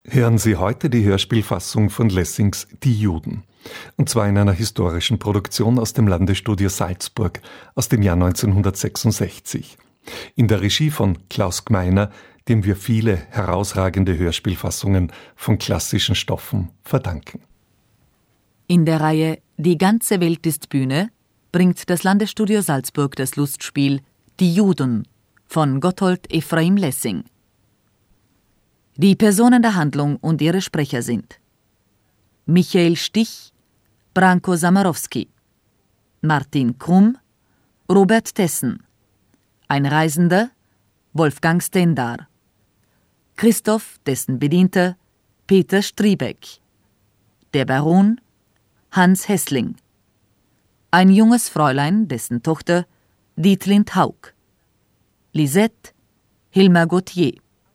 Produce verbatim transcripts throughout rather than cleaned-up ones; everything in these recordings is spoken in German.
Hören Sie heute die Hörspielfassung von Lessings Die Juden. Und zwar in einer historischen Produktion aus dem Landesstudio Salzburg aus dem Jahr neunzehnhundertsechsundsechzig. In der Regie von Klaus Gmeiner, dem wir viele herausragende Hörspielfassungen von klassischen Stoffen verdanken. In der Reihe Die ganze Welt ist Bühne bringt das Landesstudio Salzburg das Lustspiel Die Juden von Gotthold Ephraim Lessing. Die Personen der Handlung und ihre Sprecher sind Michael Stich, Branko Samarowski, Martin Krumm, Robert Tessen, ein Reisender, Wolfgang Stendar, Christoph, dessen Bedienter, Peter Striebeck, der Baron, Hans Hessling, ein junges Fräulein, dessen Tochter, Dietlind Haug, Lisette, Hilma Gauthier.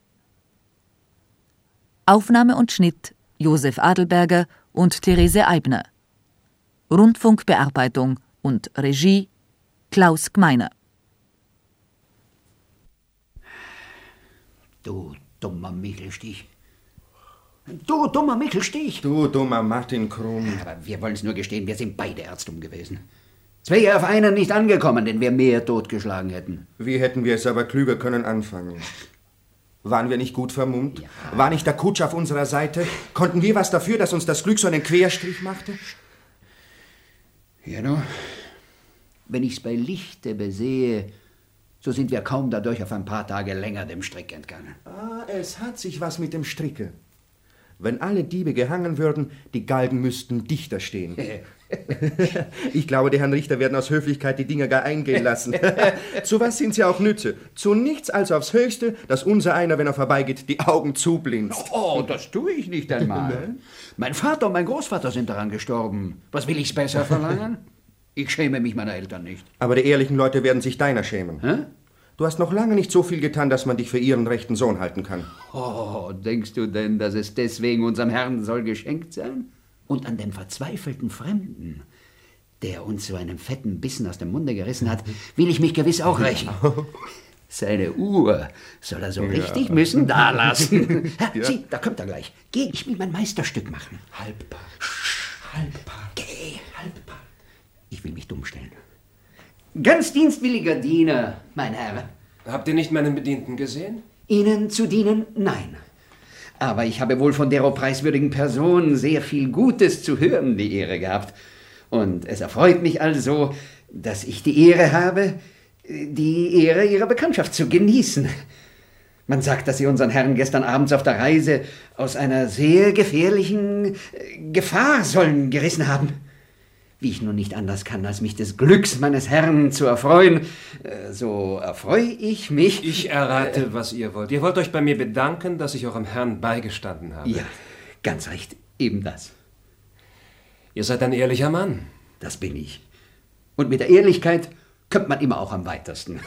Aufnahme und Schnitt Josef Adelberger und Therese Eibner. Rundfunkbearbeitung und Regie Klaus Gmeiner. Du dummer Michelstich. Du dummer Michelstich. Du dummer Martin Krumm. Aber wir wollen es nur gestehen, wir sind beide erzdumm gewesen. Es wäre ja auf einen nicht angekommen, den wir mehr totgeschlagen hätten. Wie hätten wir es aber klüger können anfangen? Waren wir nicht gut vermummt? Ja. War nicht der Kutsch auf unserer Seite? Konnten wir was dafür, dass uns das Glück so einen Querstrich machte? Ja, no. Wenn ich's bei Lichte besehe, so sind wir kaum dadurch auf ein paar Tage länger dem Strick entgangen. Ah, es hat sich was mit dem Stricke. Wenn alle Diebe gehangen würden, die Galgen müssten dichter stehen. Ich glaube, die Herren Richter werden aus Höflichkeit die Dinger gar eingehen lassen. Zu was sind sie auch Nütze? Zu nichts als aufs Höchste, dass unser einer, wenn er vorbeigeht, die Augen zublinzt. Oh, das tue ich nicht einmal. Mein Vater und mein Großvater sind daran gestorben. Was will ich's besser verlangen? Ich schäme mich meiner Eltern nicht. Aber die ehrlichen Leute werden sich deiner schämen. Hä? Du hast noch lange nicht so viel getan, dass man dich für ihren rechten Sohn halten kann. Oh, denkst du denn, dass es deswegen unserem Herrn soll geschenkt sein? Und an dem verzweifelten Fremden, der uns so einen fetten Bissen aus dem Munde gerissen hat, will ich mich gewiss auch rächen. Seine Uhr soll er so ja. richtig müssen dalassen. Ja. Sieh, da kommt er gleich. Geh, ich will mein Meisterstück machen. Halbpart. Halbpart. Geh, Halbpart. Ich will mich dumm stellen. Ganz dienstwilliger Diener, mein Herr. Habt ihr nicht meinen Bedienten gesehen? Ihnen zu dienen, nein. Aber ich habe wohl von der preiswürdigen Person sehr viel Gutes zu hören die Ehre gehabt. Und es erfreut mich also, dass ich die Ehre habe, die Ehre Ihrer Bekanntschaft zu genießen. Man sagt, dass Sie unseren Herrn gestern abends auf der Reise aus einer sehr gefährlichen Gefahr sollen gerissen haben. Wie ich nun nicht anders kann, als mich des Glücks meines Herrn zu erfreuen, so erfreue ich mich... Ich errate, äh, was ihr wollt. Ihr wollt euch bei mir bedanken, dass ich eurem Herrn beigestanden habe. Ja, ganz recht, eben das. Ihr seid ein ehrlicher Mann. Das bin ich. Und mit der Ehrlichkeit kommt man immer auch am weitesten.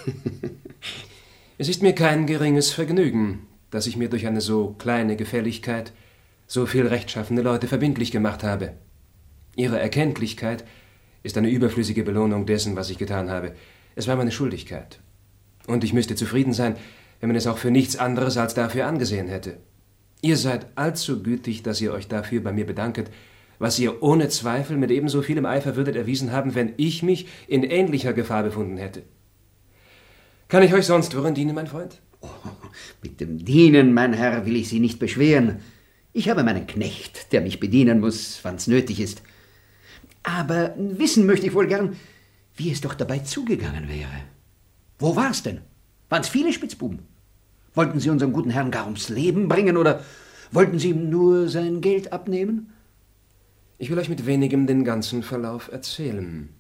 Es ist mir kein geringes Vergnügen, dass ich mir durch eine so kleine Gefälligkeit so viel rechtschaffene Leute verbindlich gemacht habe. Ihre Erkenntlichkeit ist eine überflüssige Belohnung dessen, was ich getan habe. Es war meine Schuldigkeit. Und ich müsste zufrieden sein, wenn man es auch für nichts anderes als dafür angesehen hätte. Ihr seid allzu gütig, dass ihr euch dafür bei mir bedanket, was ihr ohne Zweifel mit ebenso vielem Eifer würdet erwiesen haben, wenn ich mich in ähnlicher Gefahr befunden hätte. Kann ich euch sonst worin dienen, mein Freund? Oh, mit dem Dienen, mein Herr, will ich Sie nicht beschweren. Ich habe meinen Knecht, der mich bedienen muss, wann's nötig ist. Aber wissen möchte ich wohl gern, wie es doch dabei zugegangen wäre. Wo war's denn? Waren's viele Spitzbuben? Wollten Sie unseren guten Herrn gar ums Leben bringen oder wollten Sie ihm nur sein Geld abnehmen? Ich will euch mit wenigem den ganzen Verlauf erzählen.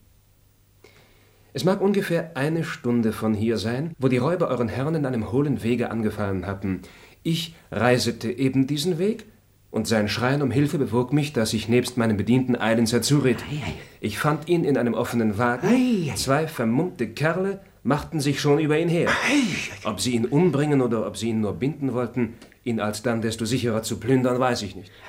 Es mag ungefähr eine Stunde von hier sein, wo die Räuber euren Herrn in einem hohlen Wege angefallen hatten. Ich reisete eben diesen Weg, und sein Schreien um Hilfe bewog mich, dass ich nebst meinem Bedienten eilends herzuritt. Ich fand ihn in einem offenen Wagen. Zwei vermummte Kerle machten sich schon über ihn her. Ob sie ihn umbringen oder ob sie ihn nur binden wollten, ihn alsdann desto sicherer zu plündern, weiß ich nicht.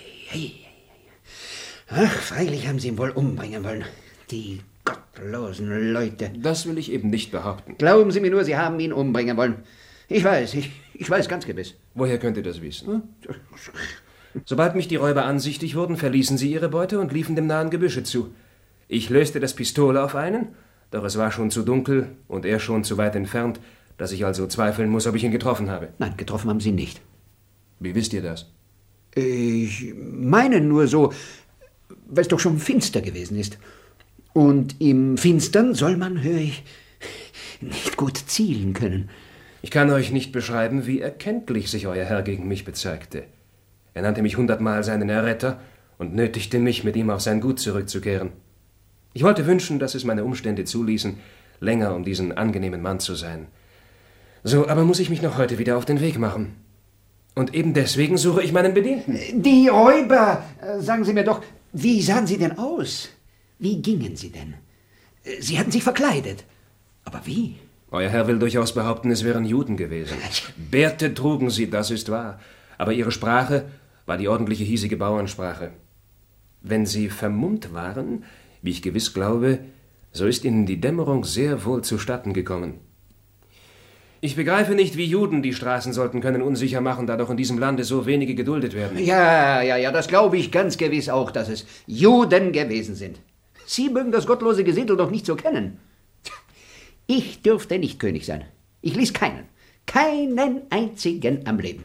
Ach, freilich haben sie ihn wohl umbringen wollen. Die gottlosen Leute. Das will ich eben nicht behaupten. Glauben Sie mir nur, Sie haben ihn umbringen wollen. Ich weiß, ich, ich weiß ganz gewiss. Woher könnt ihr das wissen? Sobald mich die Räuber ansichtig wurden, verließen sie ihre Beute und liefen dem nahen Gebüsche zu. Ich löste das Pistole auf einen, doch es war schon zu dunkel und er schon zu weit entfernt, dass ich also zweifeln muss, ob ich ihn getroffen habe. Nein, getroffen haben Sie nicht. Wie wisst ihr das? Ich meine nur so, weil es doch schon finster gewesen ist. Und im Finstern soll man, höre ich, nicht gut zielen können. Ich kann euch nicht beschreiben, wie erkenntlich sich euer Herr gegen mich bezeigte. Er nannte mich hundertmal seinen Erretter und nötigte mich, mit ihm auf sein Gut zurückzukehren. Ich wollte wünschen, dass es meine Umstände zuließen, länger um diesen angenehmen Mann zu sein. So, aber muss ich mich noch heute wieder auf den Weg machen. Und eben deswegen suche ich meinen Bedienten. Die Räuber, sagen Sie mir doch, wie sahen Sie denn aus? Wie gingen Sie denn? Sie hatten sich verkleidet. Aber wie? Euer Herr will durchaus behaupten, es wären Juden gewesen. Bärte trugen sie, das ist wahr. Aber ihre Sprache war die ordentliche hiesige Bauernsprache. Wenn sie vermummt waren, wie ich gewiss glaube, so ist ihnen die Dämmerung sehr wohl zustatten gekommen. Ich begreife nicht, wie Juden die Straßen sollten können unsicher machen, da doch in diesem Lande so wenige geduldet werden. Ja, ja, ja, das glaube ich ganz gewiss auch, dass es Juden gewesen sind. Sie mögen das gottlose Gesindel doch nicht so kennen. Ich dürfte nicht König sein. Ich ließ keinen, keinen einzigen am Leben.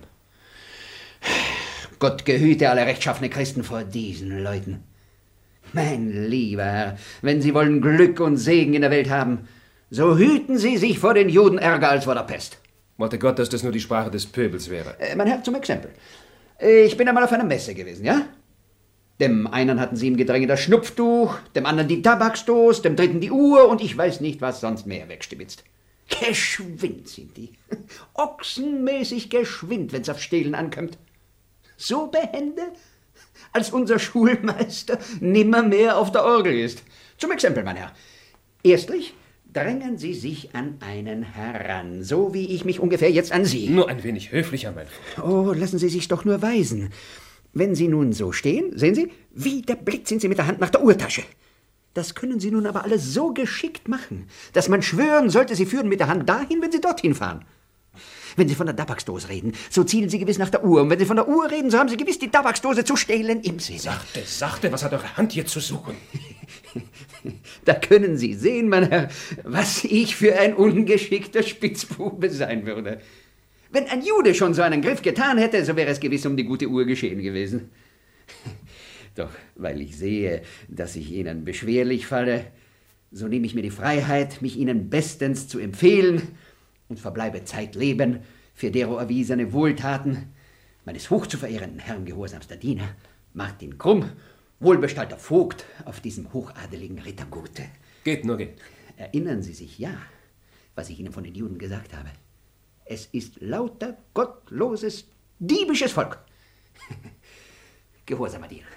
Gott gehüte alle rechtschaffene Christen vor diesen Leuten. Mein lieber Herr, wenn Sie wollen Glück und Segen in der Welt haben, so hüten Sie sich vor den Juden ärger als vor der Pest. Wollte Gott, dass das nur die Sprache des Pöbels wäre. Äh, mein Herr, zum Exempel. Ich bin einmal auf einer Messe gewesen, ja? Dem einen hatten sie im Gedränge das Schnupftuch, dem anderen die Tabaksdoos, dem dritten die Uhr und ich weiß nicht, was sonst mehr wegstibitzt. Geschwind sind die. Ochsenmäßig geschwind, wenn's auf Stehlen ankommt. So behende, als unser Schulmeister nimmermehr auf der Orgel ist. Zum Exempel, mein Herr. Erstlich drängen Sie sich an einen heran, so wie ich mich ungefähr jetzt an Sie. Nur ein wenig höflicher, mein Freund. Oh, lassen Sie sich doch nur weisen. Wenn Sie nun so stehen, sehen Sie, wie der Blitz sind Sie mit der Hand nach der Uhrtasche. Das können Sie nun aber alles so geschickt machen, dass man schwören sollte, Sie führen mit der Hand dahin, wenn Sie dorthin fahren. Wenn Sie von der Tabaksdose reden, so zielen Sie gewiss nach der Uhr. Und wenn Sie von der Uhr reden, so haben Sie gewiss die Tabaksdose zu stehlen im Sinn. Sachte, sachte, was hat eure Hand hier zu suchen? Da können Sie sehen, mein Herr, was ich für ein ungeschickter Spitzbube sein würde. Wenn ein Jude schon so einen Griff getan hätte, so wäre es gewiss um die gute Uhr geschehen gewesen. Doch weil ich sehe, dass ich Ihnen beschwerlich falle, so nehme ich mir die Freiheit, mich Ihnen bestens zu empfehlen und verbleibe Zeitleben für dero erwiesene Wohltaten meines hochzuverehrenden Herrn gehorsamster Diener, Martin Krumm, wohlbestallter Vogt auf diesem hochadeligen Rittergute. Geht, nur geht. Erinnern Sie sich ja, was ich Ihnen von den Juden gesagt habe. Es ist lauter, gottloses, diebisches Volk. Gehorsamer Diener.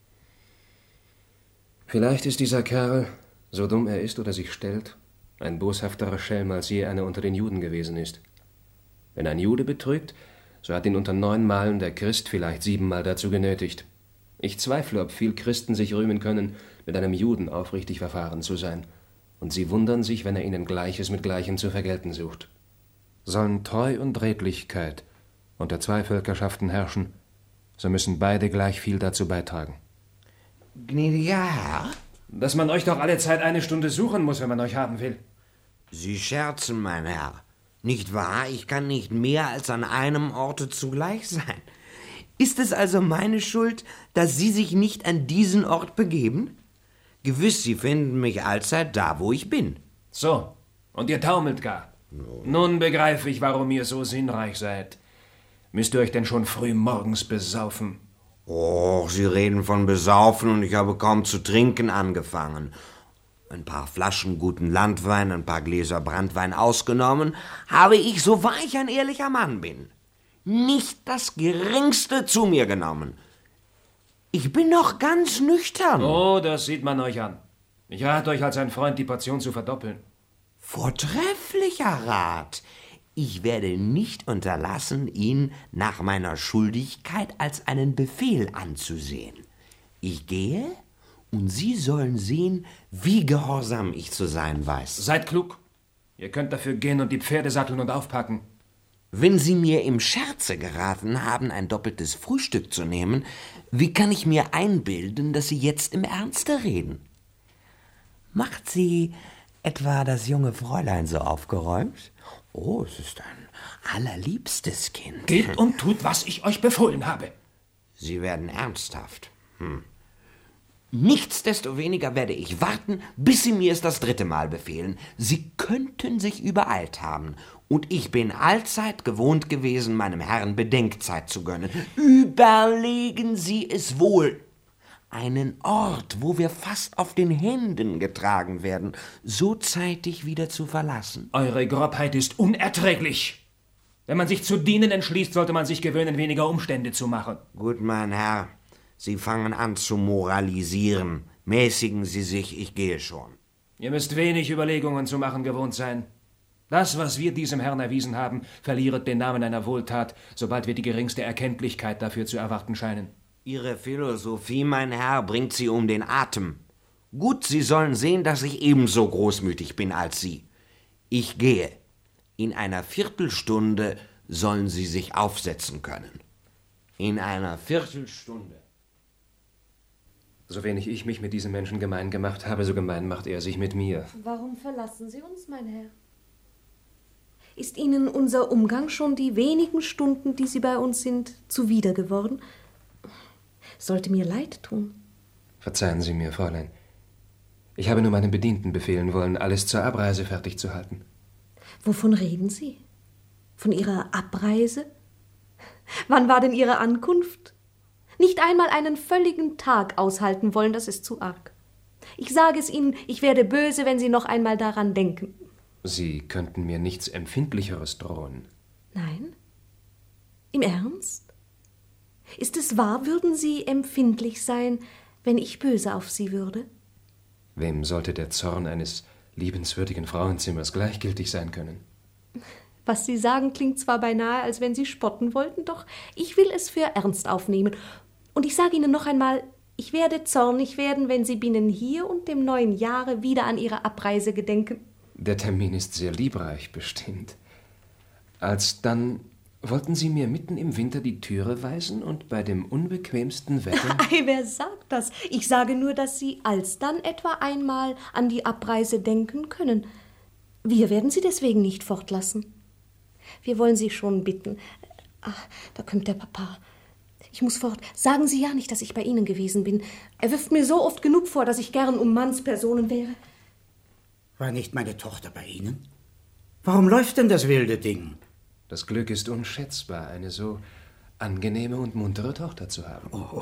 Vielleicht ist dieser Kerl, so dumm er ist oder sich stellt, ein boshafterer Schelm, als je einer unter den Juden gewesen ist. Wenn ein Jude betrügt, so hat ihn unter neun Malen der Christ vielleicht siebenmal dazu genötigt. Ich zweifle, ob viel Christen sich rühmen können, mit einem Juden aufrichtig verfahren zu sein. Und sie wundern sich, wenn er ihnen Gleiches mit Gleichem zu vergelten sucht. Sollen Treu und Redlichkeit unter zwei Völkerschaften herrschen, so müssen beide gleich viel dazu beitragen. Gnädiger Herr? Dass man euch doch alle Zeit eine Stunde suchen muss, wenn man euch haben will. Sie scherzen, mein Herr. Nicht wahr? Ich kann nicht mehr als an einem Orte zugleich sein. Ist es also meine Schuld, dass Sie sich nicht an diesen Ort begeben? Gewiss, Sie finden mich allzeit da, wo ich bin. So, und ihr taumelt gar. Nun, Nun begreife ich, warum ihr so sinnreich seid. Müsst ihr euch denn schon früh morgens besaufen? Oh, Sie reden von besaufen und ich habe kaum zu trinken angefangen. Ein paar Flaschen guten Landwein, ein paar Gläser Branntwein ausgenommen, habe ich, so wahr ich ein ehrlicher Mann bin, nicht das Geringste zu mir genommen. Ich bin noch ganz nüchtern. Oh, das sieht man euch an. Ich rate euch als ein Freund, die Portion zu verdoppeln. Vortrefflicher Rat. Ich werde nicht unterlassen, ihn nach meiner Schuldigkeit als einen Befehl anzusehen. Ich gehe, und Sie sollen sehen, wie gehorsam ich zu sein weiß. Seid klug. Ihr könnt dafür gehen und die Pferde satteln und aufpacken. Wenn Sie mir im Scherze geraten haben, ein doppeltes Frühstück zu nehmen, wie kann ich mir einbilden, dass Sie jetzt im Ernste reden? Macht Sie etwa das junge Fräulein so aufgeräumt? Oh, es ist ein allerliebstes Kind. Geht und tut, was ich euch befohlen habe. Sie werden ernsthaft. Hm. Nichtsdestoweniger werde ich warten, bis Sie mir es das dritte Mal befehlen. Sie könnten sich übereilt haben, und ich bin allzeit gewohnt gewesen, meinem Herrn Bedenkzeit zu gönnen. Überlegen Sie es wohl. Einen Ort, wo wir fast auf den Händen getragen werden, so zeitig wieder zu verlassen. Eure Grobheit ist unerträglich. Wenn man sich zu dienen entschließt, sollte man sich gewöhnen, weniger Umstände zu machen. Gut, mein Herr, Sie fangen an zu moralisieren. Mäßigen Sie sich, ich gehe schon. Ihr müsst wenig Überlegungen zu machen gewohnt sein. Das, was wir diesem Herrn erwiesen haben, verliert den Namen einer Wohltat, sobald wir die geringste Erkenntlichkeit dafür zu erwarten scheinen. Ihre Philosophie, mein Herr, bringt Sie um den Atem. Gut, Sie sollen sehen, dass ich ebenso großmütig bin als Sie. Ich gehe. In einer Viertelstunde sollen Sie sich aufsetzen können. In einer Viertelstunde. So wenig ich mich mit diesem Menschen gemein gemacht habe, so gemein macht er sich mit mir. Warum verlassen Sie uns, mein Herr? Ist Ihnen unser Umgang schon die wenigen Stunden, die Sie bei uns sind, zuwider geworden? Sollte mir leid tun. Verzeihen Sie mir, Fräulein. Ich habe nur meinen Bedienten befehlen wollen, alles zur Abreise fertig zu halten. Wovon reden Sie? Von Ihrer Abreise? Wann war denn Ihre Ankunft? Nicht einmal einen völligen Tag aushalten wollen, das ist zu arg. Ich sage es Ihnen, ich werde böse, wenn Sie noch einmal daran denken. Sie könnten mir nichts Empfindlicheres drohen. Nein? Im Ernst? Ist es wahr, würden Sie empfindlich sein, wenn ich böse auf Sie würde? Wem sollte der Zorn eines liebenswürdigen Frauenzimmers gleichgültig sein können? Was Sie sagen, klingt zwar beinahe, als wenn Sie spotten wollten, doch ich will es für ernst aufnehmen. Und ich sage Ihnen noch einmal, ich werde zornig werden, wenn Sie binnen hier und dem neuen Jahre wieder an Ihre Abreise gedenken. Der Termin ist sehr liebreich bestimmt. Alsdann wollten Sie mir mitten im Winter die Türe weisen und bei dem unbequemsten Wetter... Ei, wer sagt das? Ich sage nur, dass Sie alsdann etwa einmal an die Abreise denken können. Wir werden Sie deswegen nicht fortlassen. Wir wollen Sie schon bitten. Ach, da kommt der Papa. Ich muss fort. Sagen Sie ja nicht, dass ich bei Ihnen gewesen bin. Er wirft mir so oft genug vor, dass ich gern um Mannspersonen wäre. War nicht meine Tochter bei Ihnen? Warum läuft denn das wilde Ding? Das Glück ist unschätzbar, eine so angenehme und muntere Tochter zu haben. Oh,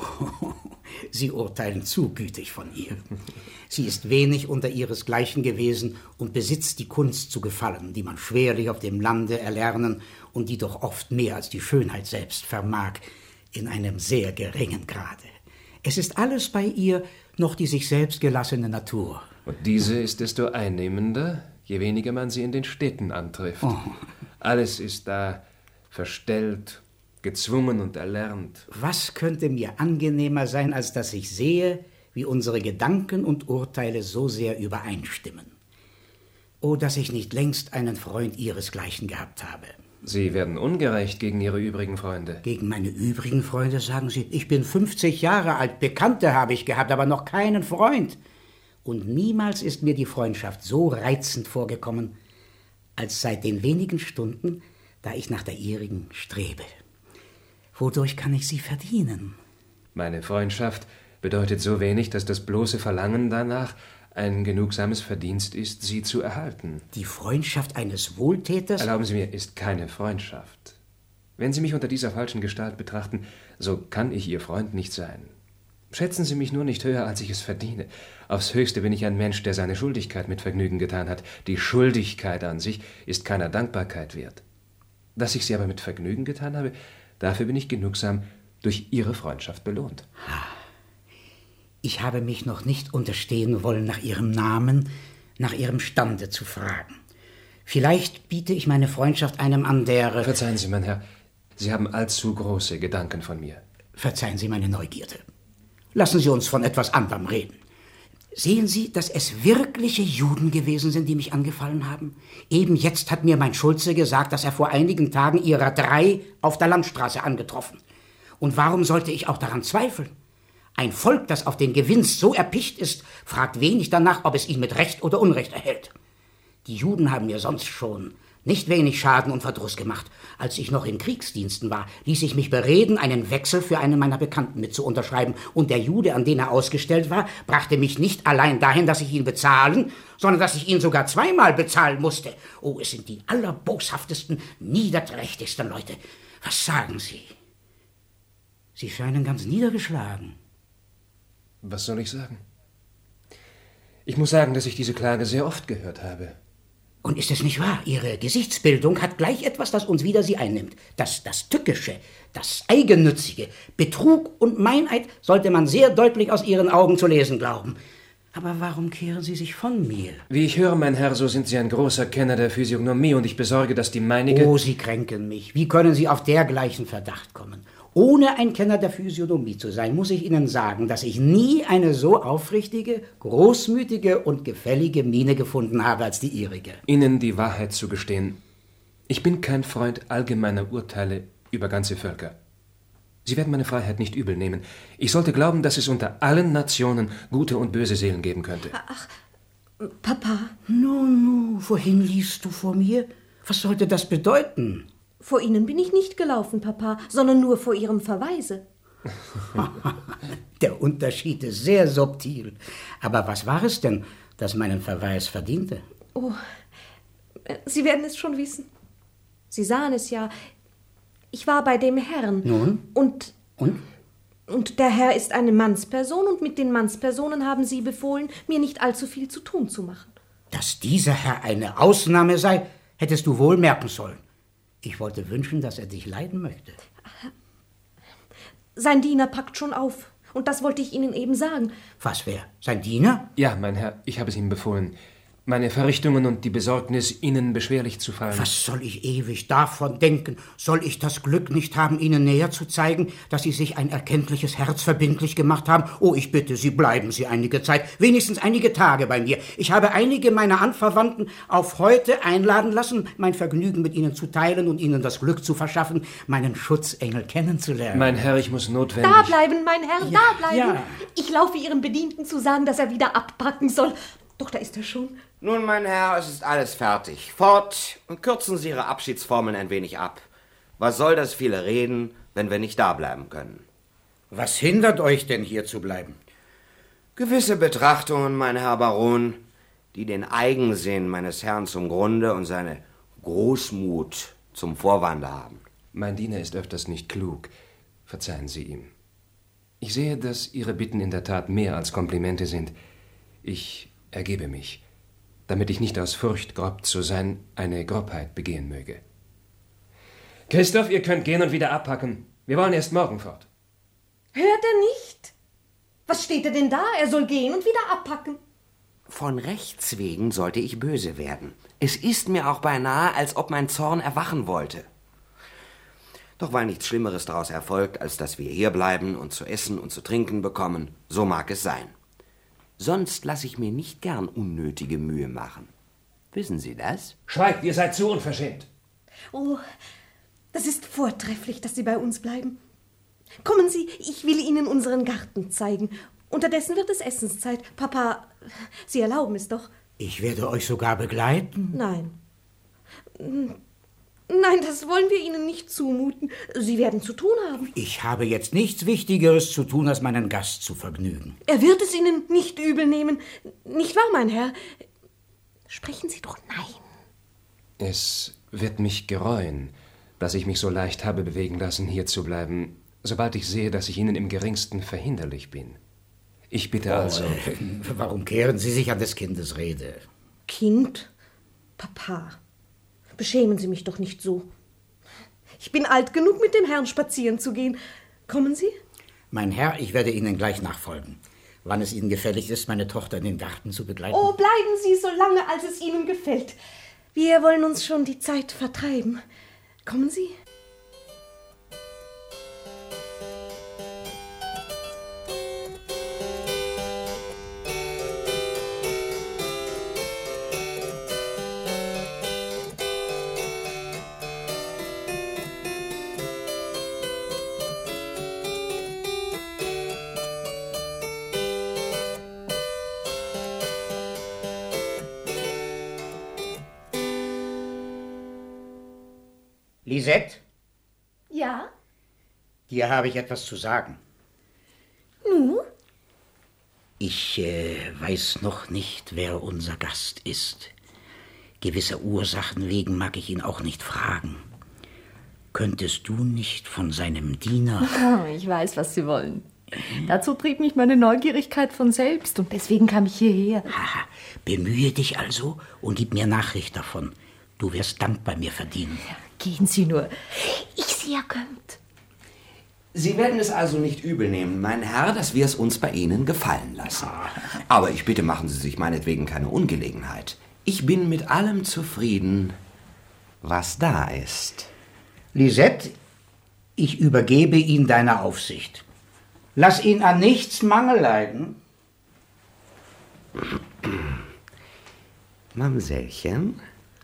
Sie urteilen zu gütig von ihr. Sie ist wenig unter ihresgleichen gewesen und besitzt die Kunst zu gefallen, die man schwerlich auf dem Lande erlernen und die doch oft mehr als die Schönheit selbst vermag, in einem sehr geringen Grade. Es ist alles bei ihr noch die sich selbst gelassene Natur. Und diese ist desto einnehmender, je weniger man sie in den Städten antrifft. Oh. Alles ist da verstellt, gezwungen und erlernt. Was könnte mir angenehmer sein, als dass ich sehe, wie unsere Gedanken und Urteile so sehr übereinstimmen? Oh, dass ich nicht längst einen Freund ihresgleichen gehabt habe. Sie werden ungerecht gegen Ihre übrigen Freunde. Gegen meine übrigen Freunde, sagen Sie? Ich bin fünfzig Jahre alt, Bekannte habe ich gehabt, aber noch keinen Freund. Und niemals ist mir die Freundschaft so reizend vorgekommen, als seit den wenigen Stunden, da ich nach der ihrigen strebe. Wodurch kann ich sie verdienen? Meine Freundschaft bedeutet so wenig, dass das bloße Verlangen danach ein genugsames Verdienst ist, sie zu erhalten. Die Freundschaft eines Wohltäters? Erlauben Sie mir, ist keine Freundschaft. Wenn Sie mich unter dieser falschen Gestalt betrachten, so kann ich Ihr Freund nicht sein. Schätzen Sie mich nur nicht höher, als ich es verdiene. Aufs Höchste bin ich ein Mensch, der seine Schuldigkeit mit Vergnügen getan hat. Die Schuldigkeit an sich ist keiner Dankbarkeit wert. Dass ich sie aber mit Vergnügen getan habe, dafür bin ich genugsam durch Ihre Freundschaft belohnt. Ich habe mich noch nicht unterstehen wollen, nach Ihrem Namen, nach Ihrem Stande zu fragen. Vielleicht biete ich meine Freundschaft einem an, der... Verzeihen Sie, mein Herr, Sie haben allzu große Gedanken von mir. Verzeihen Sie meine Neugierde. Lassen Sie uns von etwas anderem reden. Sehen Sie, dass es wirkliche Juden gewesen sind, die mich angefallen haben? Eben jetzt hat mir mein Schulze gesagt, dass er vor einigen Tagen ihrer drei auf der Landstraße angetroffen. Und warum sollte ich auch daran zweifeln? Ein Volk, das auf den Gewinst so erpicht ist, fragt wenig danach, ob es ihn mit Recht oder Unrecht erhält. Die Juden haben mir sonst schon nicht wenig Schaden und Verdruss gemacht. Als ich noch in Kriegsdiensten war, ließ ich mich bereden, einen Wechsel für einen meiner Bekannten mit zu unterschreiben. Und der Jude, an den er ausgestellt war, brachte mich nicht allein dahin, dass ich ihn bezahlen, sondern dass ich ihn sogar zweimal bezahlen musste. Oh, es sind die allerboshaftesten, niederträchtigsten Leute. Was sagen Sie? Sie scheinen ganz niedergeschlagen. Was soll ich sagen? Ich muss sagen, dass ich diese Klage sehr oft gehört habe. Und ist es nicht wahr? Ihre Gesichtsbildung hat gleich etwas, das uns wieder sie einnimmt. Das, das Tückische, das Eigennützige, Betrug und Meineid sollte man sehr deutlich aus Ihren Augen zu lesen glauben. Aber warum kehren Sie sich von mir? Wie ich höre, mein Herr, so sind Sie ein großer Kenner der Physiognomie und ich besorge, dass die meinige... Oh, Sie kränken mich. Wie können Sie auf dergleichen Verdacht kommen? Ohne ein Kenner der Physiognomie zu sein, muss ich Ihnen sagen, dass ich nie eine so aufrichtige, großmütige und gefällige Miene gefunden habe als die Ihrige. Ihnen die Wahrheit zu gestehen, ich bin kein Freund allgemeiner Urteile über ganze Völker. Sie werden meine Freiheit nicht übel nehmen. Ich sollte glauben, dass es unter allen Nationen gute und böse Seelen geben könnte. Ach, Papa. No, no, wohin liest du vor mir? Was sollte das bedeuten? Vor Ihnen bin ich nicht gelaufen, Papa, sondern nur vor Ihrem Verweise. Der Unterschied ist sehr subtil. Aber was war es denn, das meinen Verweis verdiente? Oh, Sie werden es schon wissen. Sie sahen es ja. Ich war bei dem Herrn. Nun? Und? Und? Und der Herr ist eine Mannsperson und mit den Mannspersonen haben Sie befohlen, mir nicht allzu viel zu tun zu machen. Dass dieser Herr eine Ausnahme sei, hättest du wohl merken sollen. Ich wollte wünschen, dass er dich leiden möchte. Sein Diener packt schon auf. Und das wollte ich Ihnen eben sagen. Was, wer? Sein Diener? Ja, mein Herr, ich habe es ihm befohlen. Meine Verrichtungen und die Besorgnis, Ihnen beschwerlich zu fallen. Was soll ich ewig davon denken? Soll ich das Glück nicht haben, Ihnen näher zu zeigen, dass Sie sich ein erkenntliches Herz verbindlich gemacht haben? Oh, ich bitte Sie, bleiben Sie einige Zeit, wenigstens einige Tage bei mir. Ich habe einige meiner Anverwandten auf heute einladen lassen, mein Vergnügen mit Ihnen zu teilen und Ihnen das Glück zu verschaffen, meinen Schutzengel kennenzulernen. Mein Herr, ich muss notwendig... Da bleiben, mein Herr, ja, da bleiben. Ja. Ich laufe Ihrem Bedienten zu sagen, dass er wieder abpacken soll. Doch, da ist er schon. Nun, mein Herr, es ist alles fertig. Fort und kürzen Sie Ihre Abschiedsformeln ein wenig ab. Was soll das viele Reden, wenn wir nicht da bleiben können? Was hindert euch denn, hier zu bleiben? Gewisse Betrachtungen, mein Herr Baron, die den Eigensinn meines Herrn zum Grunde und seine Großmut zum Vorwande haben. Mein Diener ist öfters nicht klug. Verzeihen Sie ihm. Ich sehe, dass Ihre Bitten in der Tat mehr als Komplimente sind. Ich ergebe mich, damit ich nicht aus Furcht, grob zu sein, eine Grobheit begehen möge. Christoph, ihr könnt gehen und wieder abpacken. Wir wollen erst morgen fort. Hört er nicht? Was steht er denn da? Er soll gehen und wieder abpacken. Von Rechts wegen sollte ich böse werden. Es ist mir auch beinahe, als ob mein Zorn erwachen wollte. Doch weil nichts Schlimmeres daraus erfolgt, als dass wir hierbleiben und zu essen und zu trinken bekommen, so mag es sein. Sonst lasse ich mir nicht gern unnötige Mühe machen. Wissen Sie das? Schweigt, ihr seid zu unverschämt. Oh, das ist vortrefflich, dass Sie bei uns bleiben. Kommen Sie, ich will Ihnen unseren Garten zeigen. Unterdessen wird es Essenszeit. Papa, Sie erlauben es doch. Ich werde euch sogar begleiten. Nein. Nein, das wollen wir Ihnen nicht zumuten. Sie werden zu tun haben. Ich habe jetzt nichts Wichtigeres zu tun, als meinen Gast zu vergnügen. Er wird es Ihnen nicht übel nehmen. Nicht wahr, mein Herr? Sprechen Sie doch nein. Es wird mich gereuen, dass ich mich so leicht habe bewegen lassen, hier zu bleiben, sobald ich sehe, dass ich Ihnen im geringsten verhinderlich bin. Ich bitte also... Oh, äh, warum kehren Sie sich an des Kindes Rede? Kind? Papa... Beschämen Sie mich doch nicht so. Ich bin alt genug, mit dem Herrn spazieren zu gehen. Kommen Sie? Mein Herr, ich werde Ihnen gleich nachfolgen. Wann es Ihnen gefällig ist, meine Tochter in den Garten zu begleiten. Oh, bleiben Sie so lange, als es Ihnen gefällt. Wir wollen uns schon die Zeit vertreiben. Kommen Sie? Lisette, Ja? dir habe ich etwas zu sagen. Nu? Ich äh, weiß noch nicht, wer unser Gast ist. Gewisser Ursachen wegen mag ich ihn auch nicht fragen. Könntest du nicht von seinem Diener... Oh, ich weiß, was Sie wollen. Dazu trieb mich meine Neugierigkeit von selbst und deswegen kam ich hierher. Haha, bemühe dich also und gib mir Nachricht davon. Du wirst Dank bei mir verdienen. Ja, gehen Sie nur. Ich sehe, er kommt. Sie werden es also nicht übel nehmen, mein Herr, dass wir es uns bei Ihnen gefallen lassen. Aber ich bitte, machen Sie sich meinetwegen keine Ungelegenheit. Ich bin mit allem zufrieden, was da ist. Lisette, ich übergebe ihn deiner Aufsicht. Lass ihn an nichts Mangel leiden. Mamsellchen?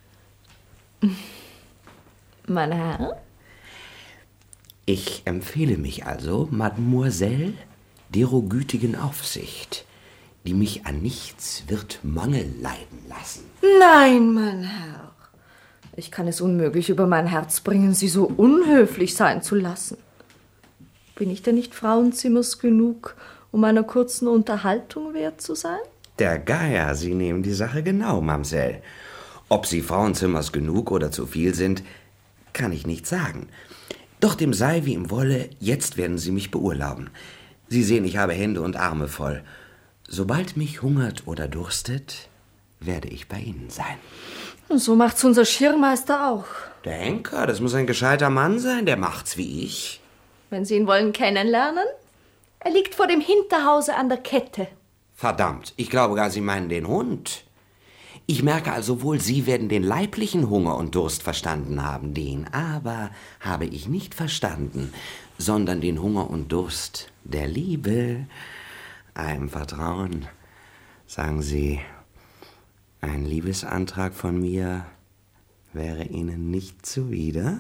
Mein Herr? Ich empfehle mich also, Mademoiselle, dero gütigen Aufsicht, die mich an nichts wird Mangel leiden lassen. Nein, mein Herr. Ich kann es unmöglich über mein Herz bringen, Sie so unhöflich sein zu lassen. Bin ich denn nicht Frauenzimmers genug, um einer kurzen Unterhaltung wert zu sein? Der Geier, Sie nehmen die Sache genau, Mamsell. Ob Sie Frauenzimmers genug oder zu viel sind, kann ich nicht sagen. Doch dem sei wie ihm wolle, jetzt werden Sie mich beurlauben. Sie sehen, ich habe Hände und Arme voll. Sobald mich hungert oder durstet, werde ich bei Ihnen sein. Und so macht's unser Schirrmeister auch. Der Henker, das muss ein gescheiter Mann sein, der macht's wie ich. Wenn Sie ihn wollen kennenlernen, er liegt vor dem Hinterhause an der Kette. Verdammt, ich glaube gar, Sie meinen den Hund. Ich merke also wohl, Sie werden den leiblichen Hunger und Durst verstanden haben. Den aber habe ich nicht verstanden, sondern den Hunger und Durst der Liebe. Einem Vertrauen. Sagen Sie, ein Liebesantrag von mir wäre Ihnen nicht zuwider?